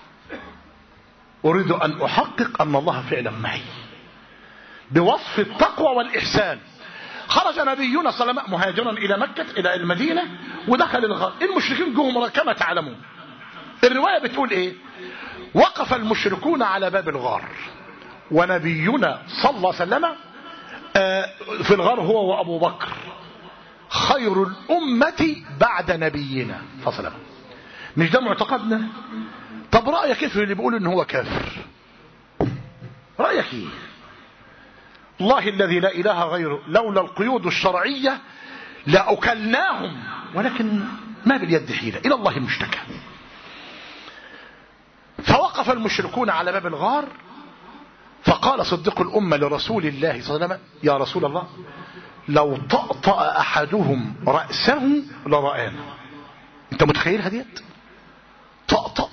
أريد أن أحقق أن الله فعلا معي بوصف التقوى والإحسان. خرج نبينا صلى الله عليه وسلم مهاجرا إلى مكة إلى المدينة ودخل الغار. المشركين جهم كما تعلمون. الرواية بتقول إيه؟ وقف المشركون على باب الغار ونبينا صلى الله عليه وسلم في الغار هو وأبو بكر خير الأمة بعد نبينا صلى الله عليه وسلم. مش ده معتقدنا؟ طب رأيك كيف اللي بيقول إن هو كافر؟ رأيك ايه؟ الله الذي لا إله غيره لولا القيود الشرعية لأكلناهم، ولكن ما باليد حيلة، إلى الله المشتكى. فوقف المشركون على باب الغار فقال صديق الأمة لرسول الله صلى الله عليه وسلم يا رسول الله لو طأطأ أحدهم رأسه لرآنا. انت متخيل هديت؟ طأطأ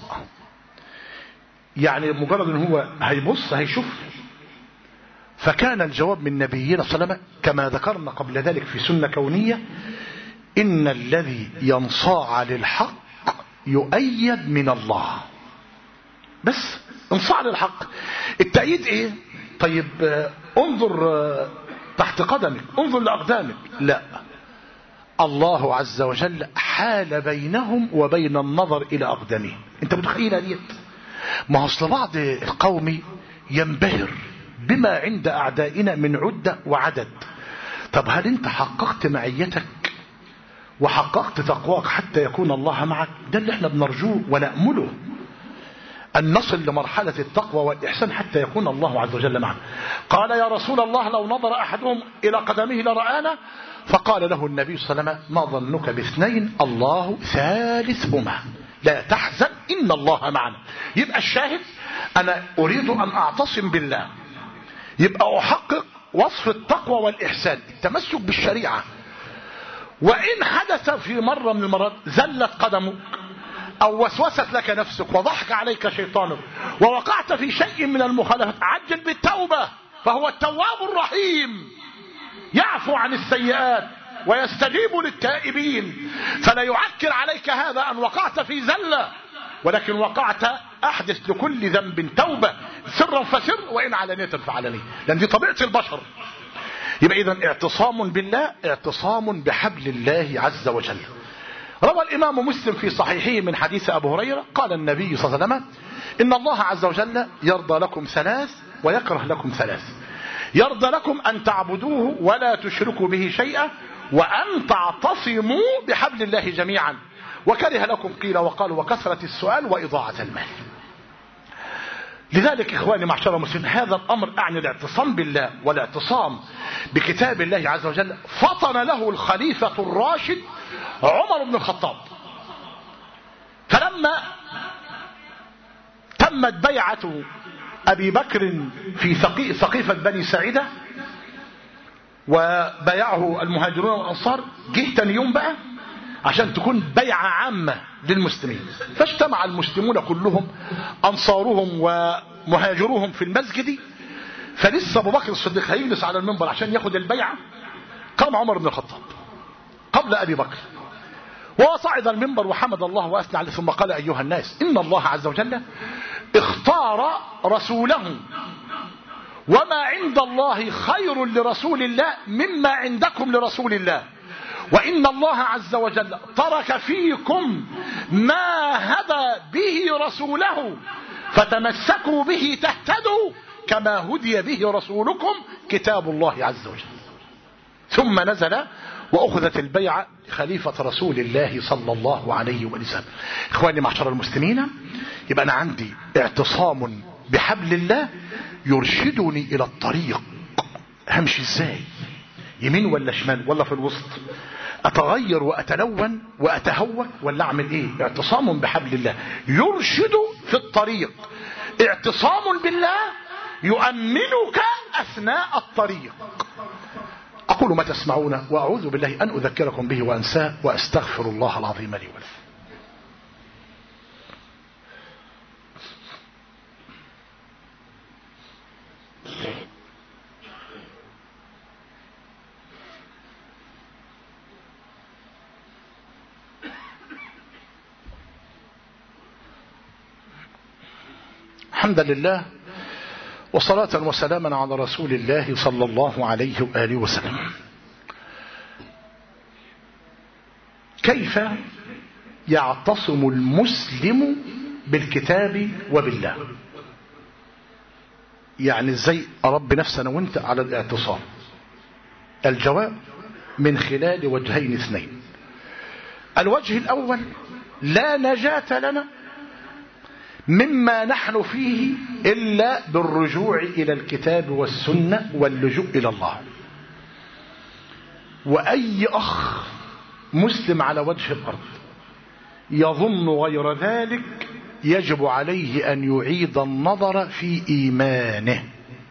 يعني مجرد ان هو هيبص هيشوف. فكان الجواب من نبينا صلى الله عليه وسلم كما ذكرنا قبل ذلك في سنة كونية: إن الذي ينصاع للحق يؤيد من الله. بس انصاع للحق. التأييد ايه؟ طيب انظر تحت قدمك، انظر لأقدامك. لا، الله عز وجل حال بينهم وبين النظر إلى أقدامهم. انت متخيل ديت؟ ما اصل بعض القوم ينبهر بما عند أعدائنا من عدة وعدد. طب هل انت حققت معيتك وحققت تقواك حتى يكون الله معك؟ ده اللي احنا بنرجوه ونأمله، أن نصل لمرحلة التقوى والإحسان حتى يكون الله عز وجل معنا. قال يا رسول الله لو نظر أحدهم إلى قدمه لرآنا. فقال له النبي صلى الله عليه وسلم ما ظنك باثنين الله ثالثهما لا تحزن إن الله معنا. يبقى الشاهد أنا أريد أن أعتصم بالله، يبقى أحقق وصف التقوى والإحسان، التمسك بالشريعة. وإن حدث في مرة من المرات زلت قدمك أو وسوست لك نفسك وضحك عليك شيطانك ووقعت في شيء من المخالفات، عجل بالتوبة، فهو التواب الرحيم يعفو عن السيئات ويستجيب للتائبين. فلا يعكر عليك هذا أن وقعت في زلة، ولكن وقعت أحدث لكل ذنب توبة، سرا فسر وإن علانية فعلانية، لأن دي طبيعة البشر. يبقى إذن اعتصام بالله اعتصام بحبل الله عز وجل. روى الإمام مسلم في صحيحه من حديث أبو هريرة قال النبي صلى الله عليه وسلم إن الله عز وجل يرضى لكم ثلاث ويكره لكم ثلاث. يرضى لكم أن تعبدوه ولا تشركوا به شيئا وأن تعتصموا بحبل الله جميعا، وكره لكم قيل وقال وكثرة السؤال وإضاعة المال. لذلك إخواني معشر المسلمين هذا الأمر أعني الاعتصام بالله والاعتصام بكتاب الله عز وجل فطن له الخليفة الراشد عمر بن الخطاب. فلما تمت بيعة أبي بكر في سقيفة بني ساعدة وبايعه المهاجرون والأنصار، جه تاني يوم بقى عشان تكون بيعة عامة للمسلمين، فاجتمع المسلمون كلهم أنصارهم ومهاجروهم في المسجد. فلسه أبو بكر الصديق هيجلس على المنبر عشان ياخد البيعة، قام عمر بن الخطاب قبل أبي بكر وصعد المنبر وحمد الله وأثنى عليه، ثم قال أيها الناس إن الله عز وجل اختار رسوله، وما عند الله خير لرسول الله مما عندكم لرسول الله، وإن الله عز وجل ترك فيكم ما هدى به رسوله فتمسكوا به تهتدوا كما هدي به رسولكم كتاب الله عز وجل. ثم نزل وأخذت البيعة خليفة رسول الله صلى الله عليه وسلم. إخواني معشر المسلمين، يبقى أنا عندي اعتصام بحبل الله يرشدني إلى الطريق، همشي إزاي، يمين ولا شمال ولا في الوسط، أتغير وأتلون وأتهوك ولا أعمل إيه؟ اعتصام بحبل الله يرشد في الطريق، اعتصام بالله يؤمنك أثناء الطريق. أقول ما تسمعون وأعوذ بالله أن أذكركم به وأنساه وأستغفر الله العظيم لي ولكم. الحمد لله وصلاة وسلاما على رسول الله صلى الله عليه وآله وسلم. كيف يعتصم المسلم بالكتاب وبالله؟ يعني ازاي اربي نفسنا وانت على الاعتصام؟ الجواب من خلال وجهين اثنين. الوجه الاول لا نجاة لنا مما نحن فيه إلا بالرجوع إلى الكتاب والسنة واللجوء إلى الله. وأي أخ مسلم على وجه الأرض يظن غير ذلك يجب عليه أن يعيد النظر في إيمانه.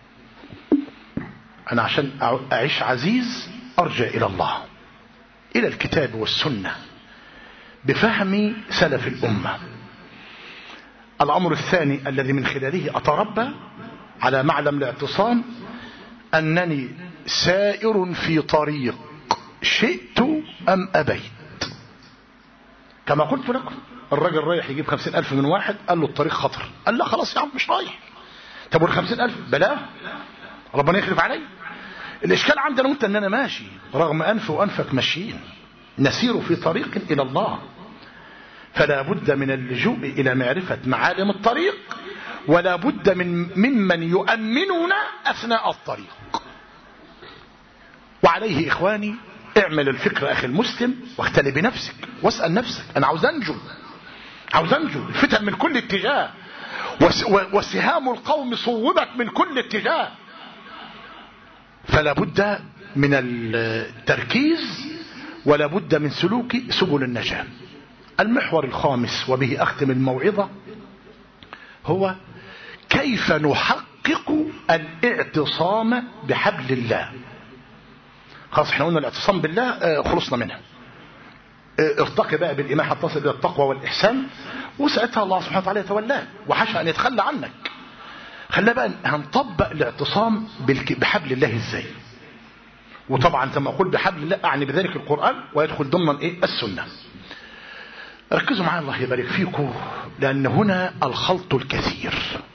أنا عشان أعيش عزيز أرجع إلى الله، إلى الكتاب والسنة بفهم سلف الأمة. الأمر الثاني الذي من خلاله أتربى على معلم الاعتصام أنني سائر في طريق شئت أم أبيت. كما قلت لكم الراجل رايح يجيب 50,000 من واحد، قال له الطريق خطر، قال لا خلاص يا عم مش رايح. طب وال50,000 بلاه، ربنا يخلف علي. الإشكال عندنا وانت أننا ماشي رغم أنف وأنفك ماشيين نسير في طريق إلى الله، فلا بد من اللجوء إلى معرفة معالم الطريق، ولا بد ممن يؤمننا أثناء الطريق. وعليه إخواني اعمل الفكر أخي المسلم، واختلي بنفسك واسأل نفسك أنا عاوز أنجو، الفتن من كل اتجاه، وسهام القوم صوبت من كل اتجاه، فلا بد من التركيز ولا بد من سلوك سبل النجاة. المحور الخامس وبه أختم الموعظة هو كيف نحقق الاعتصام بحبل الله. خلاص احنا قلنا الاعتصام بالله خلصنا منها، ارتقي بقى بالإيمان حتى تصل إلى التقوى والإحسان، وساعتها الله سبحانه وتعالى يتولاه وحاشا أن يتخلى عنك. خلينا بقى هنطبق الاعتصام بحبل الله ازاي. وطبعا كما أقول بحبل الله أعني بذلك القرآن، ويدخل ضمن السنة. ركزوا معايا الله يبارك فيكم، لأن هنا الخلط الكثير.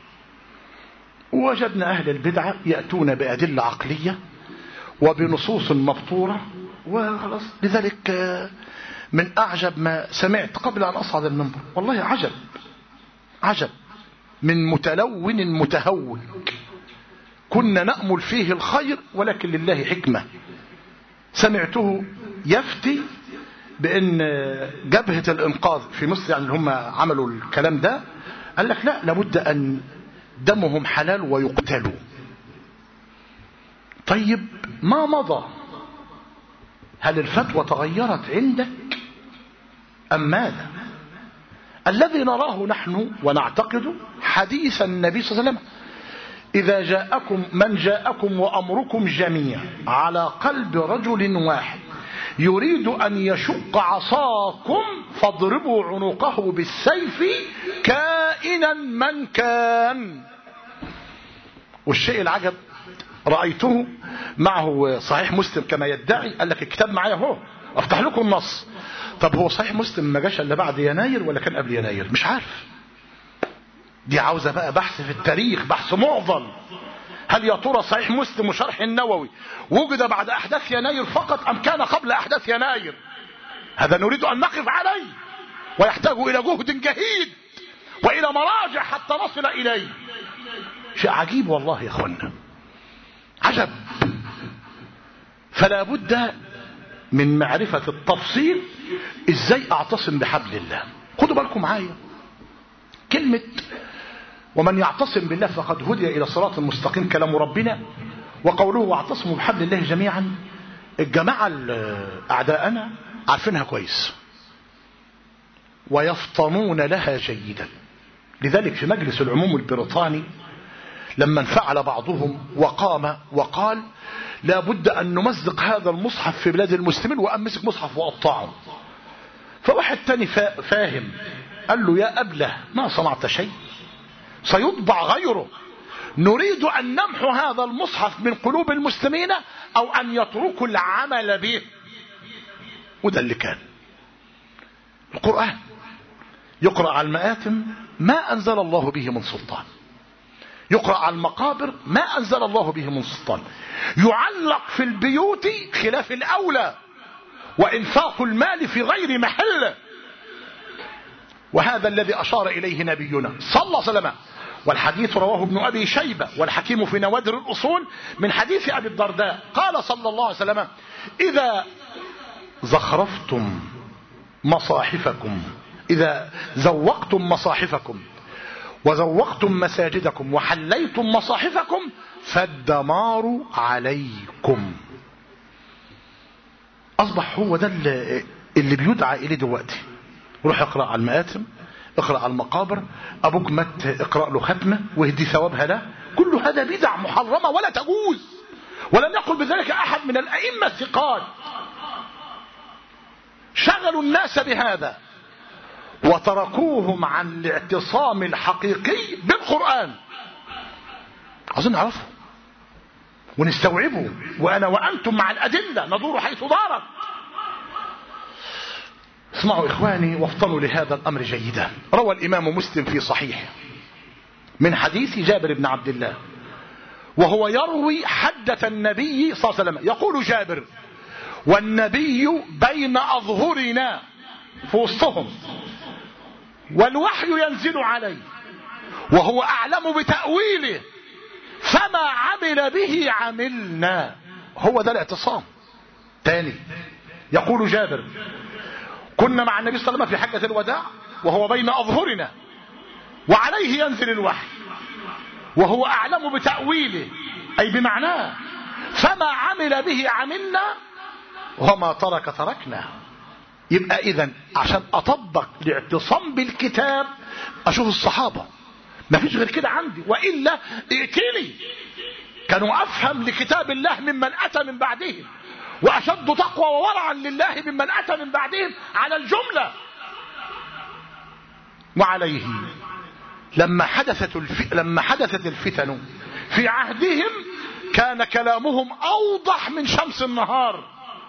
وجدنا أهل البدعة يأتون بأدلة عقلية وبنصوص مبطورة وخلاص. لذلك من أعجب ما سمعت قبل أن أصعد المنبر، والله عجب من متلون متهوك كنا نأمل فيه الخير، ولكن لله حكمة. سمعته يفتي بأن جبهة الإنقاذ في مصر، يعني هم عملوا الكلام ده، قال لك لا، لابد أن دمهم حلال ويقتلوا. طيب ما مضى؟ هل الفتوى تغيرت عندك أم ماذا؟ الذي نراه نحن ونعتقد حديث النبي صلى الله عليه وسلم: إذا جاءكم من جاءكم وأمركم جميع على قلب رجل واحد يريد أن يشق عصاكم فاضربوا عنقه بالسيف كائنا من كان. والشيء العجب رأيته معه صحيح مسلم كما يدعي، قال لك الكتاب معايا اهو افتح لكم النص. طب هو صحيح مسلم ما جاش الا بعد يناير ولا كان قبل يناير؟ مش عارف. دي عاوزه بقى بحث في التاريخ، بحث معضل. هل يا ترى صحيح مسلم وشرح النووي وجد بعد احداث يناير فقط ام كان قبل احداث يناير؟ هذا نريد ان نقف عليه، ويحتاج الى جهد جهيد والى مراجع حتى نصل اليه. شيء عجيب والله يا اخوانا، عجب. فلا بد من معرفة التفصيل ازاي اعتصم بحبل الله. خدوا بالكم معايا كلمة ومن يعتصم بالله فقد هدي الى صراط المستقيم، كلام ربنا، وقوله واعتصموا بحبل الله جميعا. الجماعة اعداءنا عارفينها كويس ويفطنون لها جيدا. لذلك في مجلس العموم البريطاني لما انفعل بعضهم وقام وقال لا بد أن نمزق هذا المصحف في بلاد المسلمين، وأمسك مصحف وأقطعه، فواحد تاني فاهم قال له يا أبله ما صنعت شيء، سيطبع غيره، نريد أن نمحو هذا المصحف من قلوب المسلمين أو أن يتركوا العمل به. وده اللي كان. القرآن يقرأ على المآتم ما أنزل الله به من سلطان، يقرأ على المقابر ما أنزل الله به من سلطان، يعلق في البيوت خلاف الأولى، وإنفاق المال في غير محله. وهذا الذي أشار إليه نبينا صلى الله عليه وسلم، والحديث رواه ابن أبي شيبة والحكيم في نوادر الأصول من حديث أبي الدرداء قال صلى الله عليه وسلم: إذا زخرفتم مصاحفكم، إذا زوقتم مصاحفكم وزوقتم مساجدكم وحليتم مصاحفكم فالدمار عليكم. أصبح هو ده اللي بيدعى إليه دلوقتي. روح اقرأ على المآتم، اقرأ على المقابر، أبوك مات اقرأ له ختمة واهدي ثوابها له. كل هذا بدع محرمة ولا تجوز، ولم يقل بذلك أحد من الأئمة الثقات. شغلوا الناس بهذا وتركوهم عن الاعتصام الحقيقي بالقرآن. عايزين نعرفه ونستوعبه، وأنا وأنتم مع الأدلة ندور حيث دارت. اسمعوا إخواني وافطنوا لهذا الأمر جيدا. روى الإمام مسلم في صحيح من حديث جابر بن عبد الله وهو يروي حدث النبي صلى الله عليه وسلم. يقول جابر: والنبي بين أظهرنا، في وسطهم، والوحي ينزل عليه وهو أعلم بتأويله، فما عمل به عملنا. هو ده الاعتصام. تاني يقول جابر: كنا مع النبي صلى الله عليه وسلم في حجة الوداع وهو بين أظهرنا وعليه ينزل الوحي وهو أعلم بتأويله، أي بمعناه، فما عمل به عملنا وما ترك تركنا. يبقى إذن عشان أطبق الاعتصام بالكتاب أشوف الصحابة، ما فيش غير كده عندي، وإلا ائتلي. كانوا أفهم لكتاب الله ممن أتى من بعدهم، وأشد تقوى وورعا لله ممن أتى من بعدهم على الجملة. وعليه لما حدثت الفتن في عهدهم كان كلامهم أوضح من شمس النهار،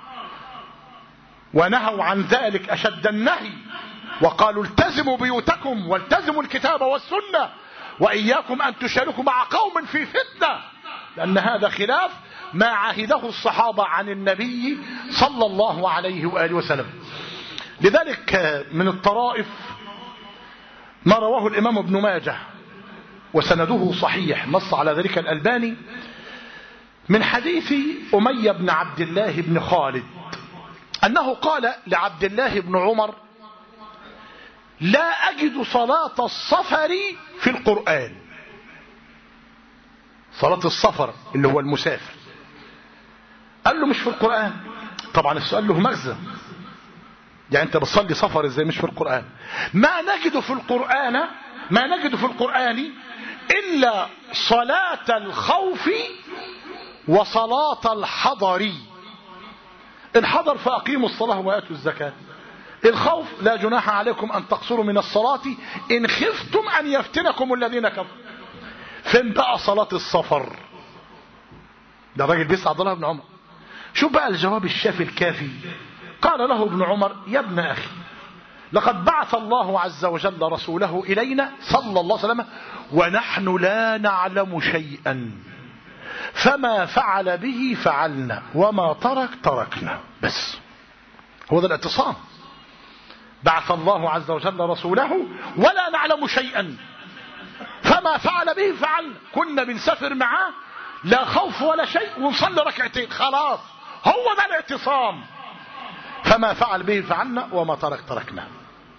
ونهوا عن ذلك أشد النهي، وقالوا: التزموا بيوتكم والتزموا الكتاب والسنة، وإياكم أن تشاركوا مع قوم في فتنة، لأن هذا خلاف ما عهده الصحابة عن النبي صلى الله عليه وآله وسلم. لذلك من الطرائف ما رواه الإمام ابن ماجه وسنده صحيح، نص على ذلك الألباني، من حديث أمية بن عبد الله بن خالد أنه قال لعبد الله بن عمر: لا أجد صلاة السفر في القرآن. صلاة السفر اللي هو المسافر. قال له: مش في القرآن. طبعا السؤال له مغزى، يعني انت بتصلي سفر ازاي مش في القرآن؟ ما نجد في القرآن إلا صلاة الخوف وصلاة الحضر. الحضر فأقيموا الصلاة وآتوا الزكاة. الخوف: لا جناح عليكم أن تقصروا من الصلاة إن خفتم أن يفتنكم الذين كفروا. فين بقى صلاة السفر؟ ده الراجل بيسأل عبد الله بن عمر. شوف بقى الجواب الشافي الكافي. قال له ابن عمر: يا ابن أخي، لقد بعث الله عز وجل رسوله إلينا صلى الله عليه وسلم ونحن لا نعلم شيئا، فما فعل به فعلنا وما ترك تركنا. بس هو ده الاعتصام. بعث الله عز وجل رسوله ولا نعلم شيئا، فما فعل به فعلنا. كنا بنسافر معاه لا خوف ولا شيء ونصلي ركعتين خلاص. هو ده الاعتصام. فما فعل به فعلنا وما ترك تركنا.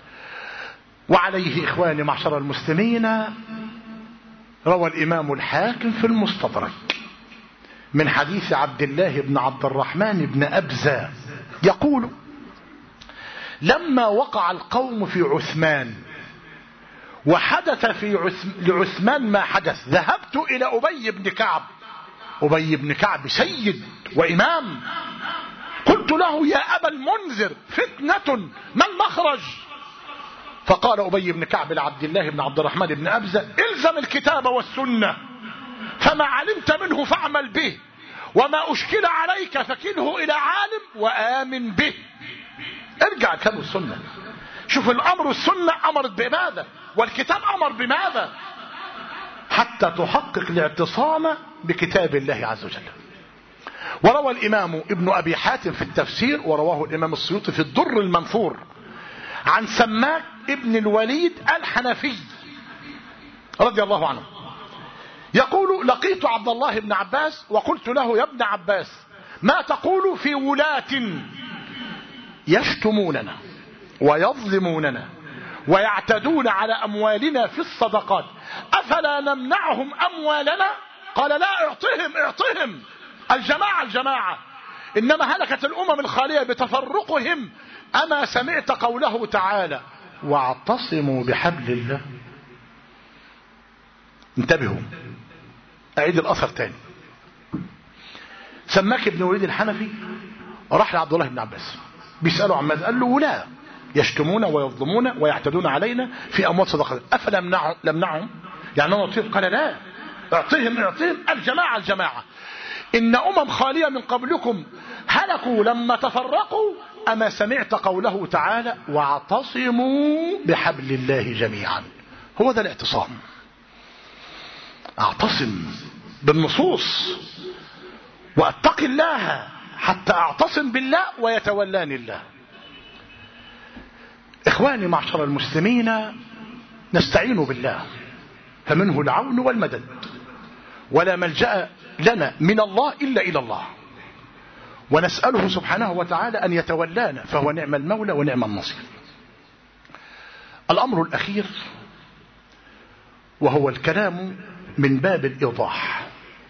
وعليه إخواني معشر المسلمين روى الإمام الحاكم في المستدرك من حديث عبد الله بن عبد الرحمن بن أبزة يقول: لما وقع القوم في عثمان وحدث لعثمان ما حدث، ذهبت إلى أبي بن كعب. أبي بن كعب سيد وإمام. قلت له: يا أبا المنذر، فتنة، ما المخرج؟ فقال أبي بن كعب لعبد الله بن عبد الرحمن بن أبزة: الزم الكتاب والسنة، فما علمت منه فاعمل به، وما أشكل عليك فكله إلى عالم وآمن به. ارجع كتاب السنة. شوف الأمر، السنة أمرت بماذا والكتاب أمر بماذا، حتى تحقق الاعتصام بكتاب الله عز وجل. وروى الإمام ابن أبي حاتم في التفسير، ورواه الإمام السيوطي في الدر المنثور عن سماك ابن الوليد الحنفي رضي الله عنه يقول: لقيت عبد الله بن عباس وقلت له: يا ابن عباس، ما تقول في ولاة يشتموننا ويظلموننا ويعتدون على أموالنا في الصدقات، أفلا نمنعهم أموالنا؟ قال: لا، اعطهم الجماعة، إنما هلكت الأمم الخالية بتفرقهم. أما سمعت قوله تعالى: واعتصموا بحبل الله؟ انتبهوا، أعيد الأثر تاني. سماك ابن وليد الحنفي راح لعبد الله بن عباس بيسأله عن ماذا؟ قال له: ولا يشتمون ويظلمون ويعتدون علينا في أموال صدقات، أفلا نمنعهم؟ يعني أنا أطيق؟ قال: لا، اعطيهم الجماعة. إن أمم خالية من قبلكم هلكوا لما تفرقوا. أما سمعت قوله تعالى: واعتصموا بحبل الله جميعا؟ هو ده الاعتصام. اعتصم بالنصوص، وأتقي الله حتى أعتصم بالله ويتولاني الله. إخواني معشر المسلمين، نستعين بالله فمنه العون والمدد، ولا ملجأ لنا من الله إلا إلى الله، ونسأله سبحانه وتعالى أن يتولانا فهو نعم المولى ونعم النصير. الأمر الأخير وهو الكلام من باب الإيضاح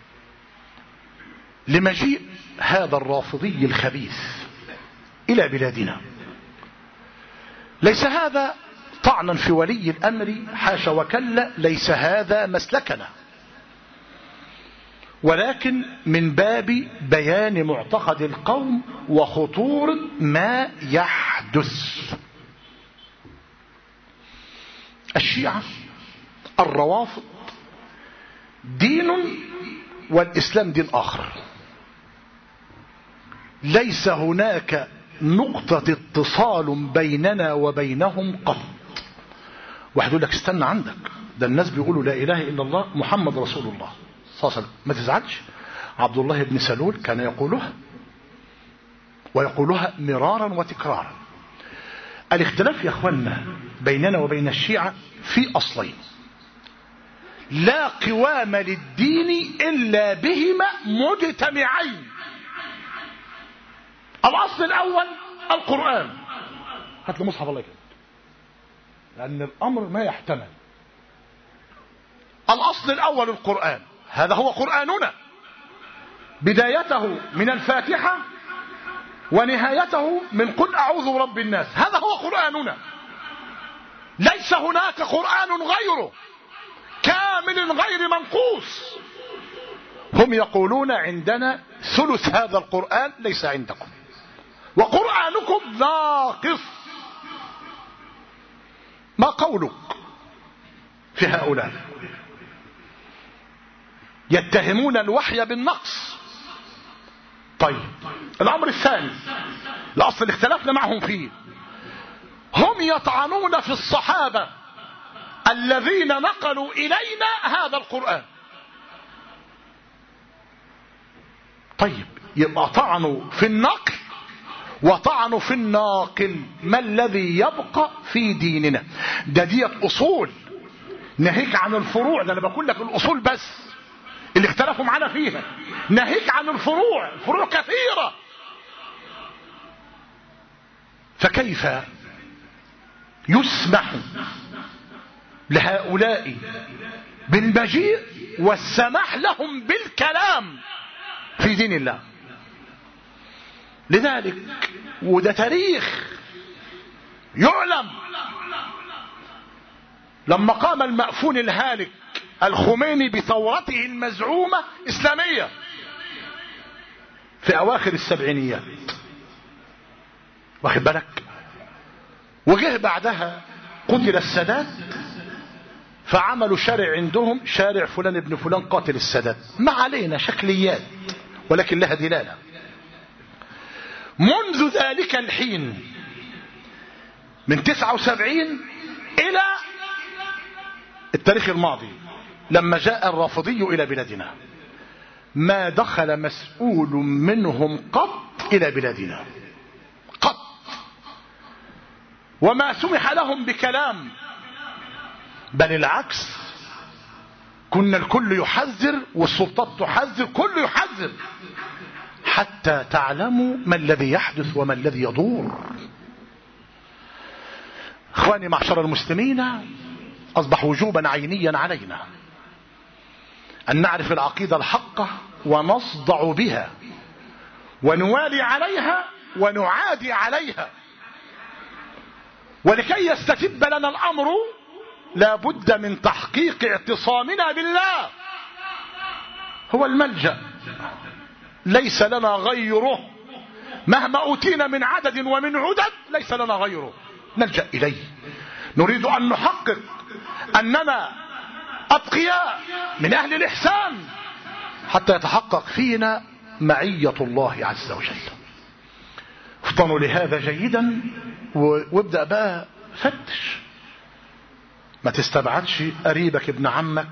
لمجيء هذا الرافضي الخبيث إلى بلادنا. ليس هذا طعنا في ولي الأمر، حاشا وكلا، ليس هذا مسلكنا، ولكن من باب بيان معتقد القوم وخطورة ما يحدث. الشيعة الروافض دين والإسلام دين آخر، ليس هناك نقطة اتصال بيننا وبينهم قط. واحد يقول لك استنى عندك، ده الناس بيقولوا لا إله إلا الله محمد رسول الله صلى الله عليه وسلم، ما تزعلش، عبد الله بن سلول كان يقولها ويقولها مرارا وتكرارا. الاختلاف يا اخوانا بيننا وبين الشيعة في أصلين لا قوام للدين إلا بهما مجتمعين. الأصل الأول القرآن، هات له مصحف الله كده لأن الأمر ما يحتمل. الأصل الأول القرآن، هذا هو قرآننا، بدايته من الفاتحة ونهايته من قل أعوذ برب الناس، هذا هو قرآننا، ليس هناك قرآن غيره كامل غير منقوص. هم يقولون عندنا ثلث هذا القرآن ليس عندكم، وقرآنكم ناقص. ما قولك في هؤلاء؟ يتهمون الوحي بالنقص. طيب الأمر الثاني، الأصل اللي اختلفنا معهم فيه، هم يطعنون في الصحابة الذين نقلوا إلينا هذا القرآن. طيب يبقى طعنوا في النقل وطعنوا في الناقل، ما الذي يبقى في ديننا؟ ده ديت أصول، ناهيك عن الفروع، ده أنا بقول لك الأصول بس اللي اختلفوا معنا فيها، ناهيك عن الفروع، فروع كثيرة. فكيف يسمح لهؤلاء بالمجيء والسماح لهم بالكلام في دين الله؟ لذلك وده تاريخ يعلم، لما قام المأفون الهالك الخميني بثورته المزعومة إسلامية في أواخر السبعينيات، واخد بالك، وجه بعدها قتل السادات، فعملوا شارع عندهم شارع فلان ابن فلان قاتل السادات، ما علينا شكليات ولكن لها دلالة. منذ ذلك الحين من 79 إلى التاريخ الماضي لما جاء الرافضي إلى بلادنا، ما دخل مسؤول منهم قط إلى بلادنا قط، وما سمح لهم بكلام، بل العكس، كنا الكل يحذر والسلطات تحذر، كل يحذر حتى تعلموا ما الذي يحدث وما الذي يدور. اخواني معشر المسلمين، اصبح وجوبا عينيا علينا ان نعرف العقيدة الحقة ونصدع بها ونوالي عليها ونعادي عليها. ولكي يستتب لنا الامر لا بد من تحقيق اعتصامنا بالله، هو الملجأ، ليس لنا غيره، مهما أوتينا من عدد ومن عدد ليس لنا غيره، نلجأ إليه. نريد أن نحقق أننا أتقياء من أهل الإحسان حتى يتحقق فينا معية الله عز وجل. افطنوا لهذا جيدا وابدأ بقى فتش، ما تستبعدش قريبك ابن عمك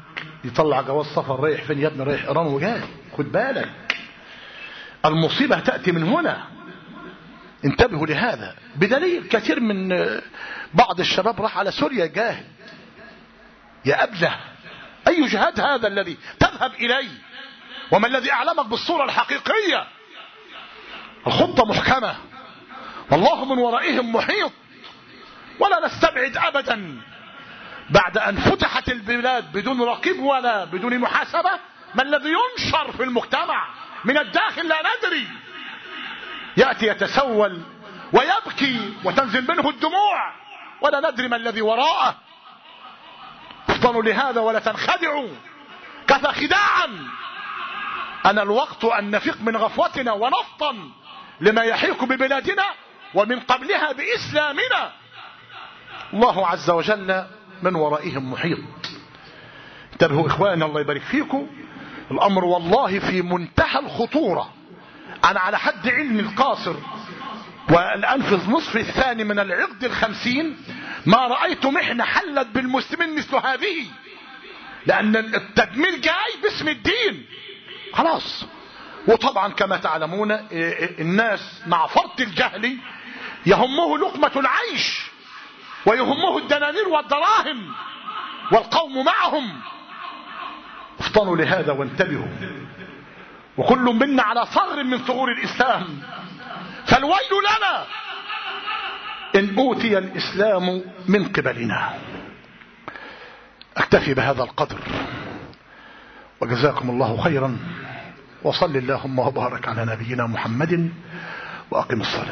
يطلع جواز سفر، رايح فين يا ابني؟ رايح ايران وجاي. خد بالك، المصيبة تأتي من هنا. انتبهوا لهذا. بدليل كثير من بعض الشباب راح على سوريا جاهد. يا أبله، أي جهاد هذا الذي تذهب إليه؟ وما الذي أعلمك بالصورة الحقيقية؟ الخطة محكمة والله من ورائهم محيط. ولا نستبعد أبدا بعد أن فتحت البلاد بدون رقيب ولا بدون محاسبة ما الذي ينشر في المجتمع من الداخل لا ندري. يأتي يتسول ويبكي وتنزل منه الدموع ولا ندري ما الذي وراءه. افطنوا لهذا ولا تنخدعوا، كفى خداعا. أنا الوقت أن نفيق من غفوتنا ونفطن لما يحيق ببلادنا ومن قبلها بإسلامنا. الله عز وجل من ورائهم محيط. انتبهوا إخواني الله يبارك فيكم، الأمر والله في منتهى الخطورة. أنا على حد علمي القاصر والآن في النصف الثاني من العقد 50 ما رأيت محنة حلت بالمسلمين مثل هذه، لأن التدمير جاي باسم الدين خلاص. وطبعا كما تعلمون الناس مع فرط الجهل يهمه لقمة العيش ويهمه الدنانير والدراهم والقوم معهم. افطنوا لهذا وانتبهوا، وكل منا على ثغر من ثغور الإسلام، فالويل لنا إن أوتي الإسلام من قبلنا. أكتفي بهذا القدر وجزاكم الله خيرا، وصل اللهم وبارك على نبينا محمد وأقم الصلاة.